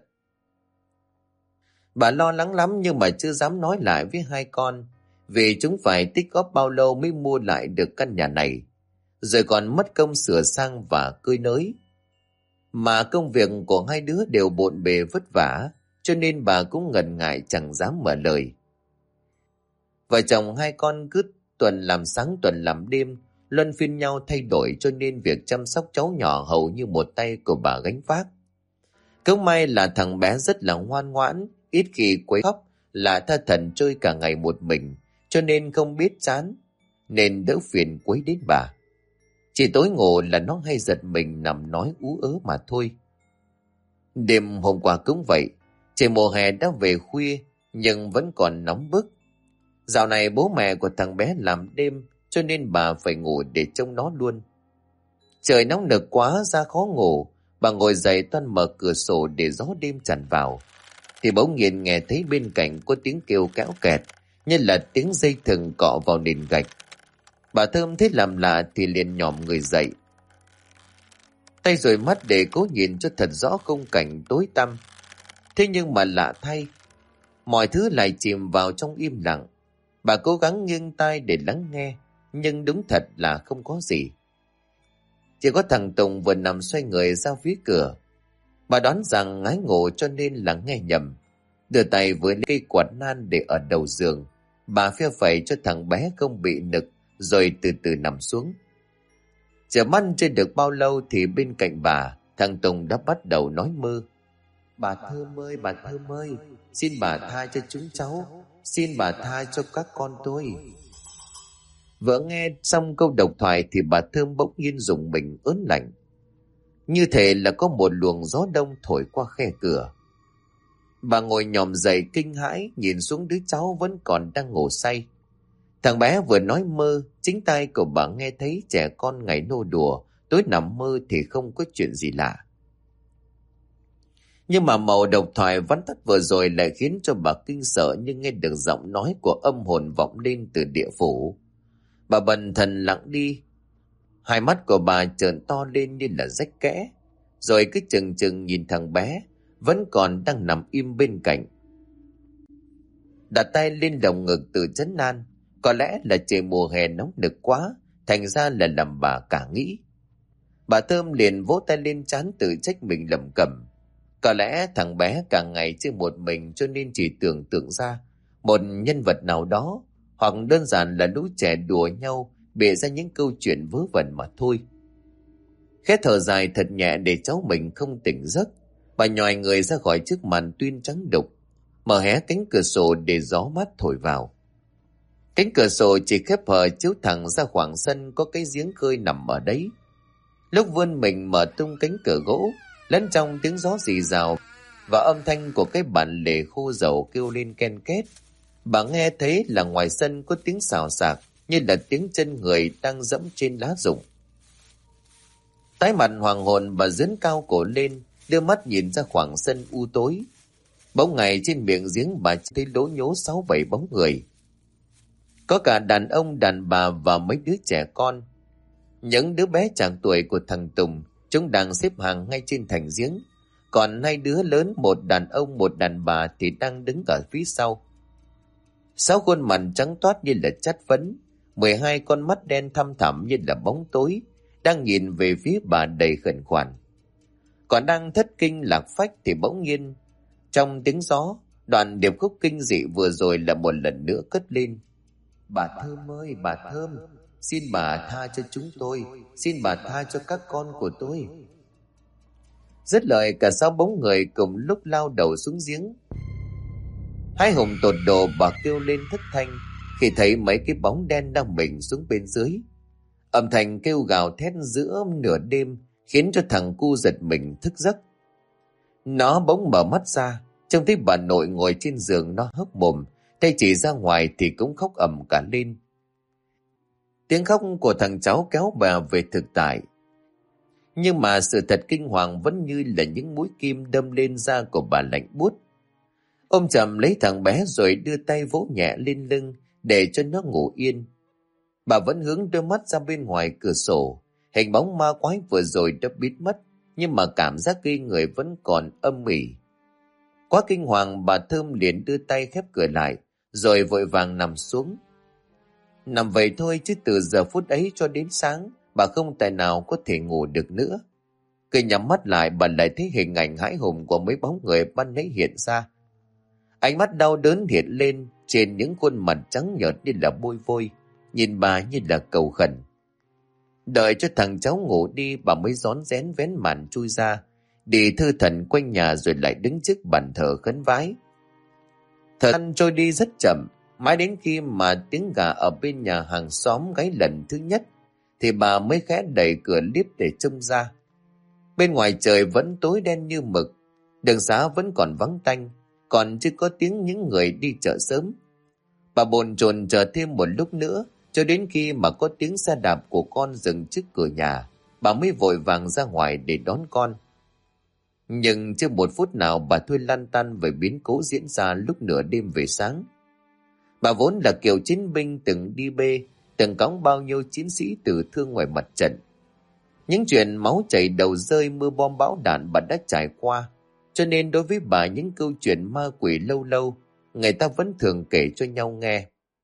Speaker 1: Bà lo lắng lắm nhưng mà chưa dám nói lại với hai con, vì chúng phải tích góp bao lâu mới mua lại được căn nhà này, rồi còn mất công sửa sang và cơi nới. Mà công việc của hai đứa đều bộn bề vất vả, cho nên bà cũng ngần ngại chẳng dám mở lời. Vợ chồng hai con cứ tuần làm sáng tuần làm đêm, luân phiên nhau thay đổi, cho nên việc chăm sóc cháu nhỏ hầu như một tay của bà gánh vác. Cũng may là thằng bé rất là ngoan ngoãn, ít khi quấy khóc, là tha thẩn chơi cả ngày một mình, cho nên không biết chán, nên đỡ phiền quấy đến bà. Chỉ tối ngủ là nó hay giật mình nằm nói ú ớ mà thôi. Đêm hôm qua cũng vậy, trời mùa hè đã về khuya nhưng vẫn còn nóng bức. Dạo này bố mẹ của thằng bé làm đêm, cho nên bà phải ngủ để trông nó luôn. Trời nóng nực quá ra khó ngủ, bà ngồi dậy toan mở cửa sổ để gió đêm tràn vào, thì bỗng nhiên nghe thấy bên cạnh có tiếng kêu kéo kẹt, như là tiếng dây thừng cọ vào nền gạch. Bà Thơm thấy làm lạ thì liền nhòm người dậy, tay dụi mắt để cố nhìn cho thật rõ khung cảnh tối tăm. Thế nhưng mà lạ thay, mọi thứ lại chìm vào trong im lặng. Bà cố gắng nghiêng tai để lắng nghe, nhưng đúng thật là không có gì. Chỉ có thằng Tùng vừa nằm xoay người ra phía cửa. Bà đoán rằng ngái ngủ cho nên là nghe nhầm. Đưa tay với cây quạt nan để ở đầu giường, bà phe phẩy cho thằng bé không bị nực, rồi từ từ nằm xuống. Chờ mắt chưa được bao lâu thì bên cạnh bà, thằng Tùng đã bắt đầu nói mơ. Bà Thơm ơi, bà Thơm ơi, xin bà tha cho chúng cháu, xin bà tha cho các con tôi. Vợ nghe xong câu độc thoại thì bà Thơm bỗng nhiên rùng mình ớn lạnh, như thể là có một luồng gió đông thổi qua khe cửa. Bà ngồi nhòm dậy kinh hãi, nhìn xuống đứa cháu vẫn còn đang ngủ say. Thằng bé vừa nói mơ, chính tai của bà nghe thấy trẻ con ngày nô đùa, tối nằm mơ thì không có chuyện gì lạ. Nhưng mà màu độc thoại vắn tắt vừa rồi lại khiến cho bà kinh sợ, như nghe được giọng nói của âm hồn vọng lên từ địa phủ. Bà bần thần lặng đi, hai mắt của bà trợn to lên như là rách kẽ, rồi cứ chừng chừng nhìn thằng bé vẫn còn đang nằm im bên cạnh. Đặt tay lên lồng ngực từ trấn an. Có lẽ là trời mùa hè nóng nực quá, thành ra là làm bà cả nghĩ. Bà Thơm liền vỗ tay lên trán tự trách mình lẩm cẩm. Có lẽ thằng bé cả ngày chơi một mình, cho nên chỉ tưởng tượng ra một nhân vật nào đó, hoặc đơn giản là lũ trẻ đùa nhau bịa ra những câu chuyện vớ vẩn mà thôi. Khẽ thở dài thật nhẹ để cháu mình không tỉnh giấc, bà nhòi người ra khỏi chiếc màn tuyên trắng đục, mở hé cánh cửa sổ để gió mát thổi vào. Cánh cửa sổ chỉ khép hờ chiếu thẳng ra khoảng sân có cái giếng khơi nằm ở đấy. Lúc vươn mình mở tung cánh cửa gỗ, lẫn trong tiếng gió rì rào và âm thanh của cái bản lề khô dầu kêu lên ken két, bà nghe thấy là ngoài sân có tiếng xào xạc, như là tiếng chân người đang dẫm trên lá rụng. Tái mặt hoàng hồn, bà dướn cao cổ lên, đưa mắt nhìn ra khoảng sân u tối. Bỗng ngày trên miệng giếng bà thấy lố nhố 6-7 bóng người. Có cả đàn ông, đàn bà và mấy đứa trẻ con. Những đứa bé trạc tuổi của thằng Tùng, chúng đang xếp hàng ngay trên thành giếng. Còn 2 đứa lớn, một đàn ông một đàn bà thì đang đứng ở phía sau. 6 khuôn mặt trắng toát như là chát phấn, 12 con mắt đen thăm thẳm như là bóng tối, đang nhìn về phía bà đầy khẩn khoản. Còn đang thất kinh lạc phách thì bỗng nhiên, trong tiếng gió, đoạn điệp khúc kinh dị vừa rồi là một lần nữa cất lên. Bà Thơm ơi, bà Thơm, xin bà tha cho chúng tôi, xin bà tha cho các con của tôi. Dứt lời, cả 6 bóng người cùng lúc lao đầu xuống giếng. Hai hùng tột độ, bà kêu lên thất thanh khi thấy mấy cái bóng đen đang mình xuống bên dưới. Âm thanh kêu gào thét giữa nửa đêm khiến cho thằng cu giật mình thức giấc. Nó bỗng mở mắt ra, trông thấy bà nội ngồi trên giường. Nó hốc mồm, tay chỉ ra ngoài thì cũng khóc ầm cả lên. Tiếng khóc của thằng cháu kéo bà về thực tại. Nhưng mà sự thật kinh hoàng vẫn như là những mũi kim đâm lên da của bà lạnh buốt. Ôm chầm lấy thằng bé rồi đưa tay vỗ nhẹ lên lưng để cho nó ngủ yên. Bà vẫn hướng đôi mắt ra bên ngoài cửa sổ. Hình bóng ma quái vừa rồi đã biến mất, nhưng mà cảm giác ghê người vẫn còn âm ỉ. Quá kinh hoàng, bà Thơm liền đưa tay khép cửa lại, rồi vội vàng nằm xuống. Nằm vậy thôi chứ từ giờ phút ấy cho đến sáng, bà không tài nào có thể ngủ được nữa. Cứ nhắm mắt lại, bà lại thấy hình ảnh hãi hùng của mấy bóng người ban nãy hiện ra. Ánh mắt đau đớn hiện lên trên những khuôn mặt trắng nhợt như là bôi vôi, nhìn bà như là cầu khẩn. Đợi cho thằng cháu ngủ đi, bà mới rón rén vén màn chui ra, đi thư thần quanh nhà rồi lại đứng trước bàn thờ khấn vái. Thời gian trôi đi rất chậm, mãi đến khi mà tiếng gà ở bên nhà hàng xóm gáy lần thứ nhất, thì bà mới khẽ đẩy cửa liếp để trông ra. Bên ngoài trời vẫn tối đen như mực, đường xá vẫn còn vắng tanh, còn chưa có tiếng những người đi chợ sớm. Bà bồn chồn chờ thêm một lúc nữa, cho đến khi mà có tiếng xe đạp của con dừng trước cửa nhà, bà mới vội vàng ra ngoài để đón con. Nhưng chưa một phút nào bà thôi lăn tăn về biến cố diễn ra lúc nửa đêm về sáng. Bà vốn là kiểu chiến binh từng đi bê, từng cõng bao nhiêu chiến sĩ tử thương ngoài mặt trận. Những chuyện máu chảy đầu rơi, mưa bom bão đạn bà đã trải qua, cho nên đối với bà những câu chuyện ma quỷ lâu lâu, người ta vẫn thường kể cho nhau nghe.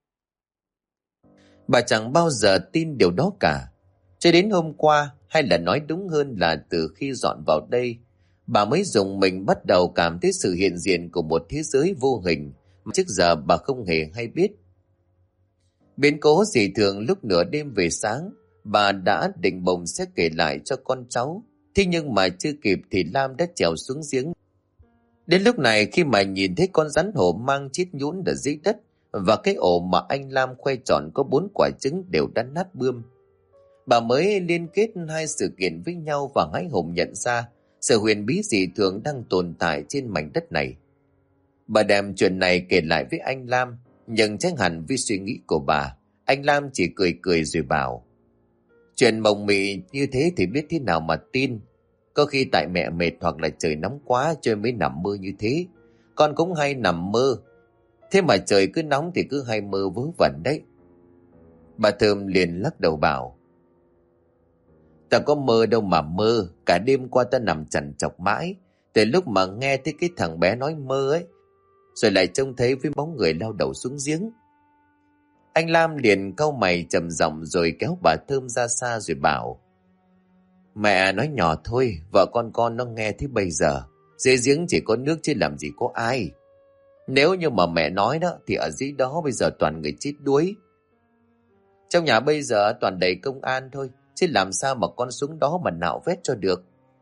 Speaker 1: Bà chẳng bao giờ tin điều đó cả. Cho đến hôm qua, hay là nói đúng hơn là từ khi dọn vào đây, bà mới dùng mình bắt đầu cảm thấy sự hiện diện của một thế giới vô hình mà trước giờ bà không hề hay biết. Biến cố dị thường lúc nửa đêm về sáng, bà đã định bụng sẽ kể lại cho con cháu. Thế nhưng mà chưa kịp thì Lam đã trèo xuống giếng. Đến lúc này, khi mà nhìn thấy con rắn hổ mang chít nhún ở dưới đất và cái ổ mà anh Lam khoe tròn có 4 quả trứng đều đã nát bươm, bà mới liên kết hai sự kiện với nhau và hãi hùng nhận ra sự huyền bí dị thường đang tồn tại trên mảnh đất này. Bà đem chuyện này kể lại với anh Lam, nhưng tránh hẳn vì suy nghĩ của bà, anh Lam chỉ cười cười rồi bảo: chuyện mộng mị như thế thì biết thế nào mà tin. Có khi tại mẹ mệt hoặc là trời nóng quá cho mới nằm mơ như thế. Con cũng hay nằm mơ, thế mà trời cứ nóng thì cứ hay mơ vớ vẩn đấy. Bà Thơm liền lắc đầu bảo: ta có mơ đâu mà mơ, cả đêm qua ta nằm trằn trọc mãi, từ lúc mà nghe thấy cái thằng bé nói mơ ấy, rồi lại trông thấy với bóng người lao đầu xuống giếng. Anh Lam liền cau mày trầm giọng rồi kéo bà Thơm ra xa rồi bảo: mẹ nói nhỏ thôi, vợ con nó nghe thế bây giờ. Dưới giếng chỉ có nước chứ làm gì có ai. Nếu như mà mẹ nói đó thì ở dưới đó bây giờ toàn người chết đuối. Trong nhà bây giờ toàn đầy công an thôi, chứ làm sao mà con xuống đó mà nạo vét cho được.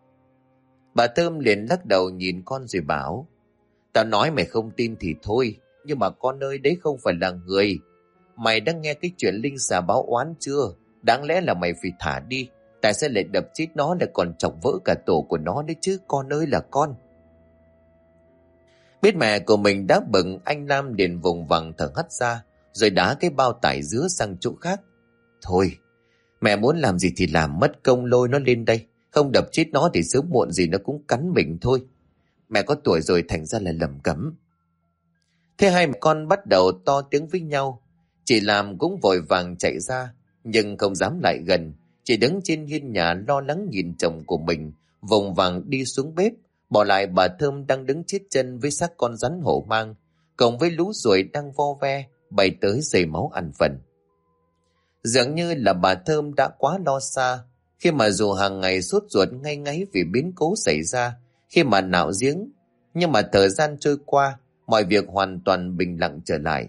Speaker 1: Bà Thơm liền lắc đầu nhìn con rồi bảo: tao nói mày không tin thì thôi, nhưng mà con ơi, đấy không phải là người. Mày đã nghe cái chuyện linh xà báo oán chưa? Đáng lẽ là mày phải thả đi, tại sao lại đập chết nó, lại còn chọc vỡ cả tổ của nó đấy chứ, con ơi là con. Biết mẹ của mình đã bừng, anh Lam liền vùng vằng thở hắt ra, rồi đá cái bao tải dứa sang chỗ khác. Thôi, mẹ muốn làm gì thì làm, mất công lôi nó lên đây. Không đập chết nó thì sớm muộn gì nó cũng cắn mình thôi. Mẹ có tuổi rồi thành ra là lẩm cẩm. Thế hai mẹ con bắt đầu to tiếng với nhau. Chị làm cũng vội vàng chạy ra, nhưng không dám lại gần. Chị đứng trên hiên nhà lo lắng nhìn chồng của mình vội vàng đi xuống bếp, bỏ lại bà Thơm đang đứng chết chân với xác con rắn hổ mang, cộng với lũ ruồi đang vo ve bay tới dày máu ăn phần. Dường như là bà Thơm đã quá lo xa, khi mà dù hàng ngày sốt ruột ngay ngáy vì biến cố xảy ra khi mà nạo giếng, nhưng mà thời gian trôi qua, mọi việc hoàn toàn bình lặng trở lại.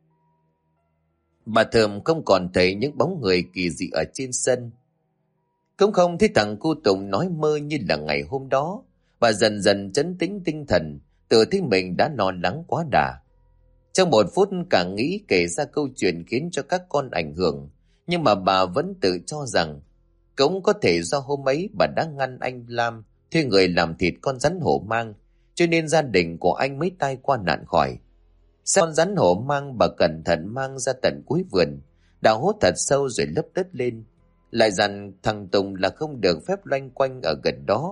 Speaker 1: Bà Thơm không còn thấy những bóng người kỳ dị ở trên sân, cũng không thấy thằng cu Tùng nói mơ như là ngày hôm đó. Bà dần dần trấn tĩnh tinh thần, tự thấy mình đã lo lắng quá đà. Trong một phút càng nghĩ kể ra câu chuyện khiến cho các con ảnh hưởng, nhưng mà bà vẫn tự cho rằng cũng có thể do hôm ấy bà đã ngăn anh Lam thuê người làm thịt con rắn hổ mang, cho nên gia đình của anh mới tai qua nạn khỏi. Sau con rắn hổ mang, bà cẩn thận mang ra tận cuối vườn, đào hố thật sâu rồi lấp đất lên, lại dặn thằng Tùng là không được phép loanh quanh ở gần đó.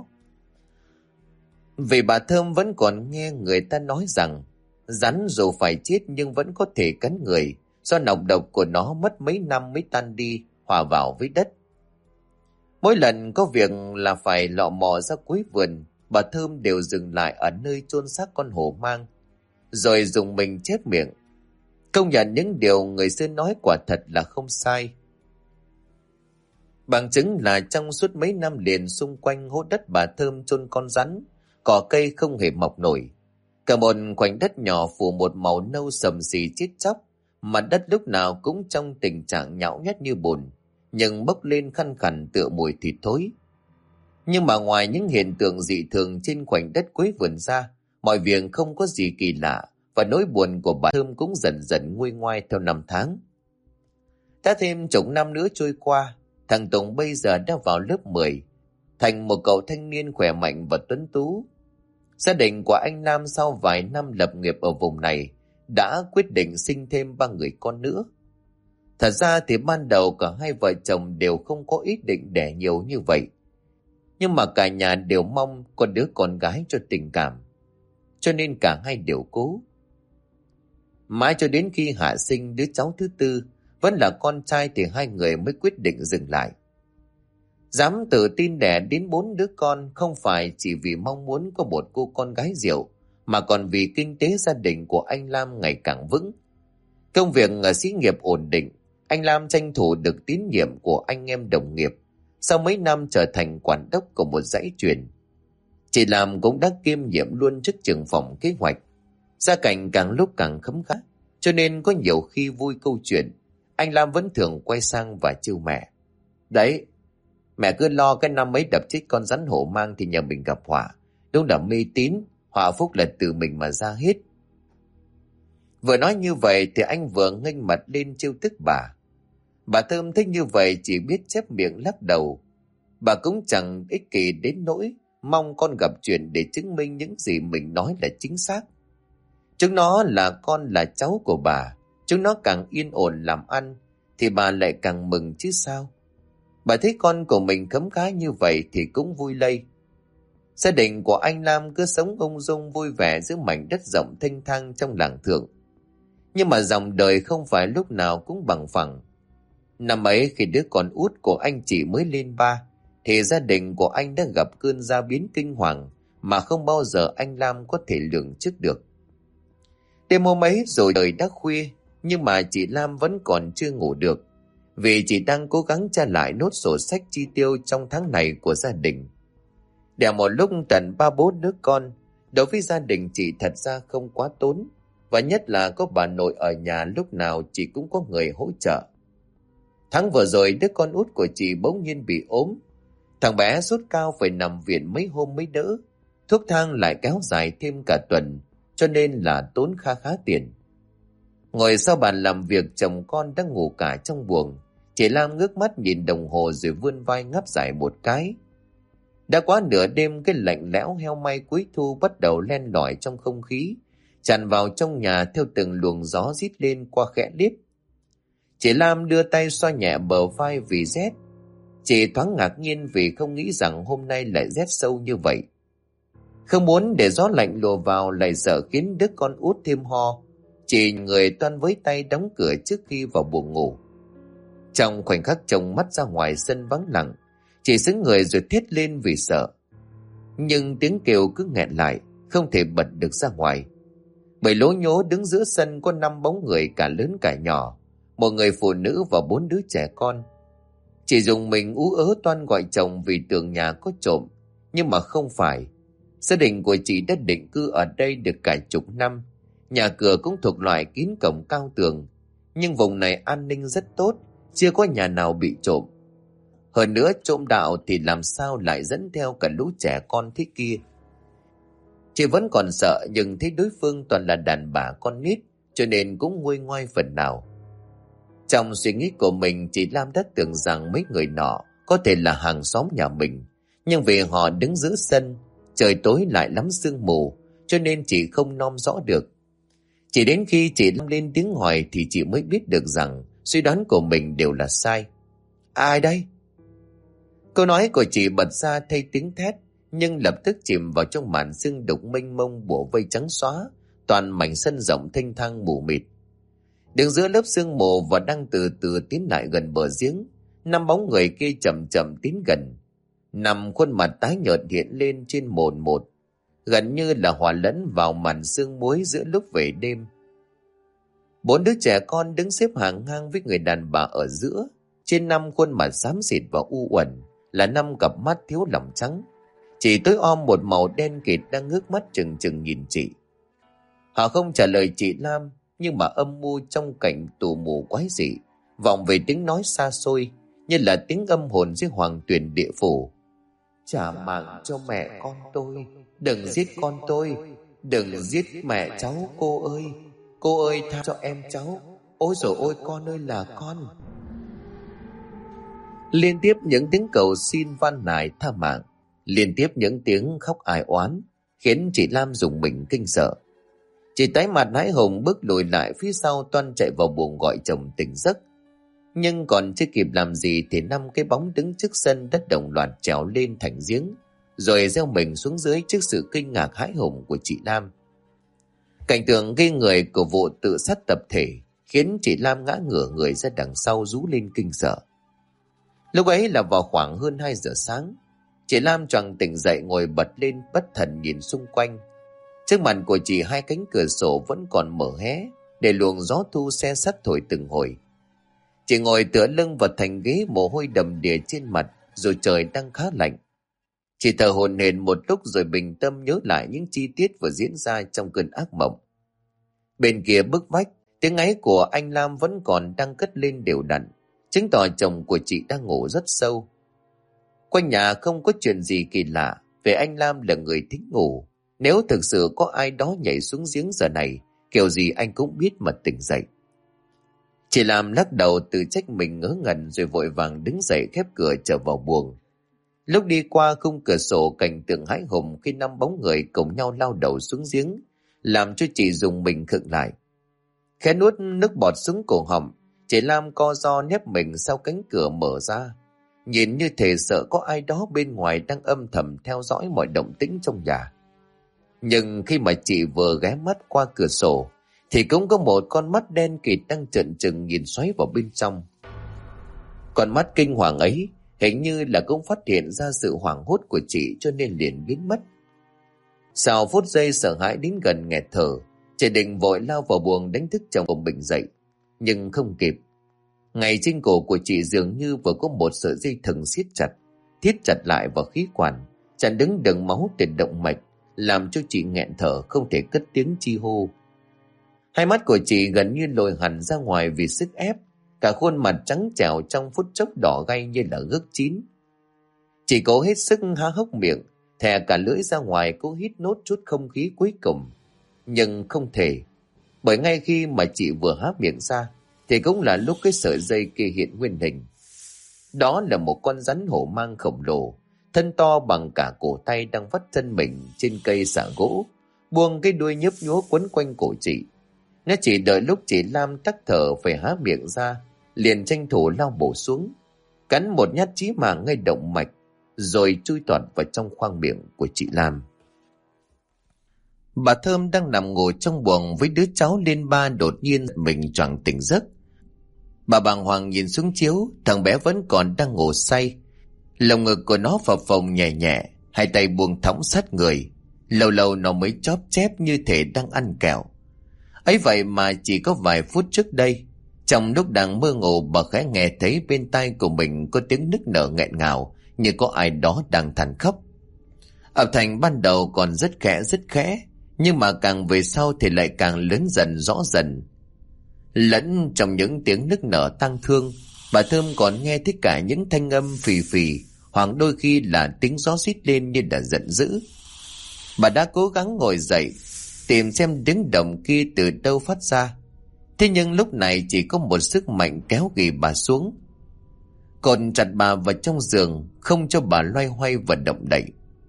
Speaker 1: Vì bà Thơm vẫn còn nghe người ta nói rằng rắn dù phải chết nhưng vẫn có thể cắn người, do nọc độc của nó mất mấy năm mới tan đi, hòa vào với đất. Mỗi lần có việc là phải lọ mò ra cuối vườn, bà Thơm đều dừng lại ở nơi chôn xác con hổ mang, rồi dùng mình chép miệng. Công nhận những điều người xưa nói quả thật là không sai. Bằng chứng là trong suốt mấy năm liền xung quanh hố đất bà Thơm chôn con rắn, cỏ cây không hề mọc nổi. Cả một khoảnh đất nhỏ phủ một màu nâu sầm xì chết chóc, mặt đất lúc nào cũng trong tình trạng nhão nhách như bùn, nhưng bốc lên khăn khằn tựa mùi thịt thối. Nhưng mà ngoài những hiện tượng dị thường trên khoảnh đất cuối vườn ra, mọi việc không có gì kỳ lạ, và nỗi buồn của bà Thơm cũng dần dần nguôi ngoai theo năm tháng. Đã thêm chục năm nữa trôi qua, thằng Tùng bây giờ đã vào lớp 10, thành một cậu thanh niên khỏe mạnh và tuấn tú. Gia đình của anh Nam sau vài năm lập nghiệp ở vùng này đã quyết định sinh thêm 3 người con nữa. Thật ra thì ban đầu cả hai vợ chồng đều không có ý định đẻ nhiều như vậy, nhưng mà cả nhà đều mong có đứa con gái cho tình cảm, cho nên cả hai đều cố. Mãi cho đến khi hạ sinh đứa cháu thứ tư vẫn là con trai thì hai người mới quyết định dừng lại. Dám tự tin đẻ đến 4 đứa con không phải chỉ vì mong muốn có một cô con gái rượu, mà còn vì kinh tế gia đình của anh Lam ngày càng vững. Công việc ở xí nghiệp ổn định, anh Lam tranh thủ được tín nhiệm của anh em đồng nghiệp, sau mấy năm trở thành quản đốc của một dãy chuyền. Chị Lam cũng đã kiêm nhiệm luôn chức trưởng phòng kế hoạch. Gia cảnh càng lúc càng khấm khá, cho nên có nhiều khi vui câu chuyện, anh Lam vẫn thường quay sang và trêu mẹ. Đấy, mẹ cứ lo cái năm ấy đập chết con rắn hổ mang thì nhà mình gặp họa. Đúng là mê tín, họa phúc là từ mình mà ra hết. Vừa nói như vậy thì anh vừa nghênh mặt lên trêu tức bà. Bà Thơm thấy như vậy chỉ biết chép miệng lắc đầu. Bà cũng chẳng ích kỷ đến nỗi mong con gặp chuyện để chứng minh những gì mình nói là chính xác. Chúng nó là con là cháu của bà, chúng nó càng yên ổn làm ăn thì bà lại càng mừng chứ sao. Bà thấy con của mình khấm khá như vậy thì cũng vui lây. Gia đình của anh Lam cứ sống ung dung vui vẻ giữa mảnh đất rộng thênh thang trong làng Thượng. Nhưng mà dòng đời không phải lúc nào cũng bằng phẳng. Năm ấy khi đứa con út của anh chỉ mới lên 3, thì gia đình của anh đã gặp cơn gia biến kinh hoàng mà không bao giờ anh Lam có thể lường trước được. Đêm hôm ấy rồi trời đã khuya, nhưng mà chị Lam vẫn còn chưa ngủ được, vì chị đang cố gắng tra lại nốt sổ sách chi tiêu trong tháng này của gia đình. Đẻ một lúc tận 3-4 đứa con, đối với gia đình chị thật ra không quá tốn, và nhất là có bà nội ở nhà lúc nào chị cũng có người hỗ trợ. Tháng vừa rồi đứa con út của chị bỗng nhiên bị ốm. Thằng bé sốt cao phải nằm viện mấy hôm mới đỡ. Thuốc thang lại kéo dài thêm cả tuần, cho nên là tốn khá tiền. Ngồi sau bàn làm việc, chồng con đang ngủ cả trong buồng. Chị Lam ngước mắt nhìn đồng hồ rồi vươn vai ngáp dài một cái. Đã quá nửa đêm, cái lạnh lẽo heo may cuối thu bắt đầu len lỏi trong không khí. tràn vào trong nhà theo từng luồng gió rít lên qua khẽ liếp. Chị Lam đưa tay xoa nhẹ bờ vai vì rét. Chị thoáng ngạc nhiên vì không nghĩ rằng hôm nay lại rét sâu như vậy. Không muốn để gió lạnh lùa vào, lại sợ khiến đứa con út thêm ho. Chị người toan với tay đóng cửa trước khi vào buồng ngủ. Trong khoảnh khắc trông mắt ra ngoài sân vắng lặng, chị sững người rồi thét lên vì sợ. Nhưng tiếng kêu cứ nghẹn lại, không thể bật được ra ngoài. Bởi lố nhố đứng giữa sân có 5 bóng người cả lớn cả nhỏ, 1 người phụ nữ và 4 đứa trẻ con. Chị dùng mình ú ớ toan gọi chồng vì tưởng nhà có trộm, nhưng mà không phải. Gia đình của chị đã định cư ở đây được cả chục năm. Nhà cửa cũng thuộc loại kín cổng cao tường, nhưng vùng này an ninh rất tốt, chưa có nhà nào bị trộm. Hơn nữa trộm đạo thì làm sao lại dẫn theo cả lũ trẻ con thế kia. Chị vẫn còn sợ, nhưng thấy đối phương toàn là đàn bà con nít, cho nên cũng nguôi ngoai phần nào. Trong suy nghĩ của mình, chị Lam đã tưởng rằng mấy người nọ có thể là hàng xóm nhà mình, nhưng vì họ đứng giữa sân, trời tối lại lắm sương mù, cho nên chị không nom rõ được. Chỉ đến khi chị Lam lên tiếng hỏi thì chị mới biết được rằng suy đoán của mình đều là sai. Ai đây? Câu nói của chị bật ra thay tiếng thét, nhưng lập tức chìm vào trong màn sương đục mênh mông bủa vây trắng xóa, toàn mảnh sân rộng thênh thang mù mịt. Đứng giữa lớp sương mù và đang từ từ tiến lại gần bờ giếng, 5 bóng người kia chậm chậm tiến gần. 5 khuôn mặt tái nhợt hiện lên trên mồn một, gần như là hòa lẫn vào màn sương muối giữa lúc về đêm. 4 đứa trẻ con đứng xếp hàng ngang với người đàn bà ở giữa. Trên 5 khuôn mặt xám xịt và u uẩn là 5 cặp mắt thiếu lòng trắng, chỉ tối om một màu đen kịt đang ngước mắt trừng trừng nhìn chị. Họ không trả lời chị Lam, nhưng mà âm mưu trong cảnh tù mù quái dị vọng về tiếng nói xa xôi, như là tiếng âm hồn dưới hoàng tuyền địa phủ. Trả mạng cho mẹ con tôi, đừng giết con tôi, đừng giết mẹ cháu cô ơi tha cho em cháu, ôi dồi ôi con ơi là con. Liên tiếp những tiếng cầu xin van nài tha mạng, liên tiếp những tiếng khóc ai oán, khiến chị Lam rùng mình kinh sợ. Chị tái mặt hãi hùng bước lùi lại phía sau, toan chạy vào buồng gọi chồng tỉnh giấc. Nhưng còn chưa kịp làm gì thì 5 cái bóng đứng trước sân đất đồng loạt trèo lên thành giếng, rồi gieo mình xuống dưới trước sự kinh ngạc hãi hùng của chị Lam. Cảnh tượng gây người của vụ tự sát tập thể khiến chị Lam ngã ngửa người ra đằng sau rú lên kinh sợ. Lúc ấy là vào khoảng hơn 2 giờ sáng. Chị Lam choàng tỉnh dậy, ngồi bật lên bất thần nhìn xung quanh. Trước mặt của chị 2 cánh cửa sổ vẫn còn mở hé, để luồng gió thu se sắt thổi từng hồi. Chị ngồi tựa lưng vào thành ghế, mồ hôi đầm đìa trên mặt, dù trời đang khá lạnh. Chị thở hổn hển một lúc rồi bình tâm nhớ lại những chi tiết vừa diễn ra trong cơn ác mộng. Bên kia bức vách, tiếng ngáy của anh Lam vẫn còn đang cất lên đều đặn, chứng tỏ chồng của chị đang ngủ rất sâu. Quanh nhà không có chuyện gì kỳ lạ, vì anh Lam là người thích ngủ. Nếu thực sự có ai đó nhảy xuống giếng giờ này, kiểu gì anh cũng biết mà tỉnh dậy. Chị Lam lắc đầu tự trách mình ngớ ngẩn, rồi vội vàng đứng dậy khép cửa trở vào buồng. Lúc đi qua khung cửa sổ, cảnh tượng hãi hùng khi 5 bóng người cùng nhau lao đầu xuống giếng làm cho chị dùng mình khựng lại. Khẽ nuốt nước bọt xuống cổ họng, chị Lam co ro nép mình sau cánh cửa mở ra, nhìn như thể sợ có ai đó bên ngoài đang âm thầm theo dõi mọi động tĩnh trong nhà. Nhưng khi mà chị vừa ghé mắt qua cửa sổ thì cũng có một con mắt đen kịt đang trợn trừng nhìn xoáy vào bên trong. Con mắt kinh hoàng ấy hình như là cũng phát hiện ra sự hoảng hốt của chị, cho nên liền biến mất. Sau phút giây sợ hãi đến gần nghẹt thở, chị định vội lao vào buồng đánh thức chồng của mình dậy, nhưng không kịp. Ngay trên cổ của chị dường như vừa có một sợi dây thừng siết chặt, thiết chặt lại vào khí quản, chặn đứng đường máu từ động mạch, làm cho chị nghẹn thở không thể cất tiếng chi hô. Hai mắt của chị gần như lồi hẳn ra ngoài vì sức ép, cả khuôn mặt trắng trẻo trong phút chốc đỏ gay như là gấc chín. Chị cố hết sức há hốc miệng, thè cả lưỡi ra ngoài cố hít nốt chút không khí cuối cùng, nhưng không thể, bởi ngay khi mà chị vừa há miệng ra thì cũng là lúc cái sợi dây kia hiện nguyên hình. Đó là một con rắn hổ mang khổng lồ, thân to bằng cả cổ tay đang vắt chân mình trên cây xả gỗ, buông cái đuôi nhấp nhúa quấn quanh cổ chị. Nó chỉ đợi lúc chị Lam tắc thở phải há miệng ra, liền tranh thủ lao bổ xuống, cắn một nhát chí mạng ngay động mạch, rồi chui tọt vào trong khoang miệng của chị Lam. Bà Thơm đang nằm ngủ trong buồng với đứa cháu lên ba, đột nhiên mình choàng tỉnh giấc. Bà bàng hoàng nhìn xuống chiếu, thằng bé vẫn còn đang ngủ say. Lồng ngực của nó phập phồng nhẹ nhẹ, hai tay buông thõng sát người, lâu lâu nó mới chóp chép như thể đang ăn kẹo. Ấy vậy mà chỉ có vài phút trước đây, trong lúc đang mơ ngủ, bà khẽ nghe thấy bên tai của mình có tiếng nức nở nghẹn ngào, như có ai đó đang than khóc. Âm thanh ban đầu còn rất khẽ, nhưng mà càng về sau thì lại càng lớn dần rõ dần. Lẫn trong những tiếng nức nở tang thương, bà Thơm còn nghe thấy cả những thanh âm phì phì, hoặc đôi khi là tiếng gió rít lên như đã giận dữ. Bà đã cố gắng ngồi dậy, tìm xem tiếng động kia từ đâu phát ra. Thế nhưng lúc này chỉ có một sức mạnh kéo ghì bà xuống, cột chặt bà vào trong giường, không cho bà loay hoay và động đậy.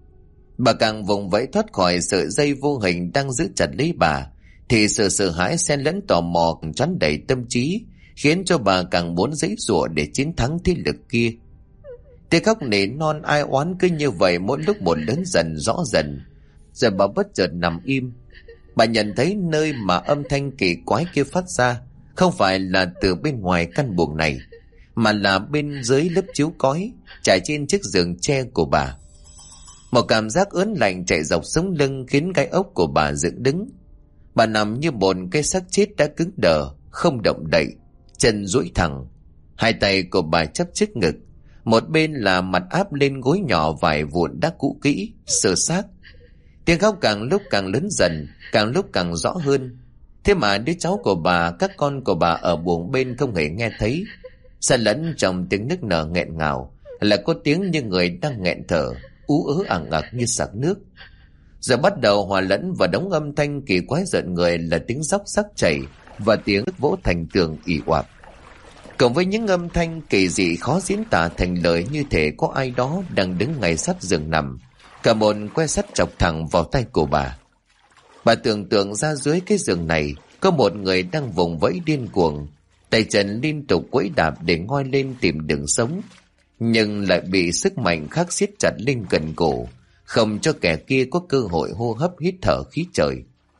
Speaker 1: Bà càng vùng vẫy thoát khỏi sợi dây vô hình đang giữ chặt lấy bà, thì sự sợ hãi xen lẫn tò mò choán đầy tâm trí, khiến cho bà càng muốn giãy giụa để chiến thắng thế lực kia. Tiếng khóc nỉ non ai oán cứ như vậy mỗi lúc một lớn dần rõ dần. Rồi bà bất chợt nằm im. Bà nhận thấy nơi mà âm thanh kỳ quái kia phát ra không phải là từ bên ngoài căn buồng này, mà là bên dưới lớp chiếu cói trải trên chiếc giường tre của bà. Một cảm giác ớn lạnh chạy dọc sống lưng khiến gai ốc của bà dựng đứng. Bà nằm như một cái xác chết đã cứng đờ, không động đậy, chân duỗi thẳng, hai tay của bà chắp trước ngực, một bên là mặt áp lên gối nhỏ vải vụn đã cũ kỹ, sơ xác. Tiếng khóc càng lúc càng lớn dần, càng lúc càng rõ hơn. Thế mà đứa cháu của bà, các con của bà ở buồng bên không hề nghe thấy. Xen lẫn trong tiếng nức nở nghẹn ngào là có tiếng như người đang nghẹn thở, ú ớ ẳng ặc như sặc nước. Rồi bắt đầu hòa lẫn vào đống âm thanh kỳ quái rợn người là tiếng róc rách chảy và tiếng nước vỗ thành tường ì oạp, cộng với những âm thanh kỳ dị khó diễn tả thành lời, như thể có ai đó đang đứng ngay sát giường nằm, cả một que sắt chọc thẳng vào tay của bà. Bà tưởng tượng ra dưới cái giường này có một người đang vùng vẫy điên cuồng, tay chân liên tục quẫy đạp để ngoi lên tìm đường sống, nhưng lại bị sức mạnh khắc siết chặt lên gần cổ, không cho kẻ kia có cơ hội hô hấp hít thở khí trời.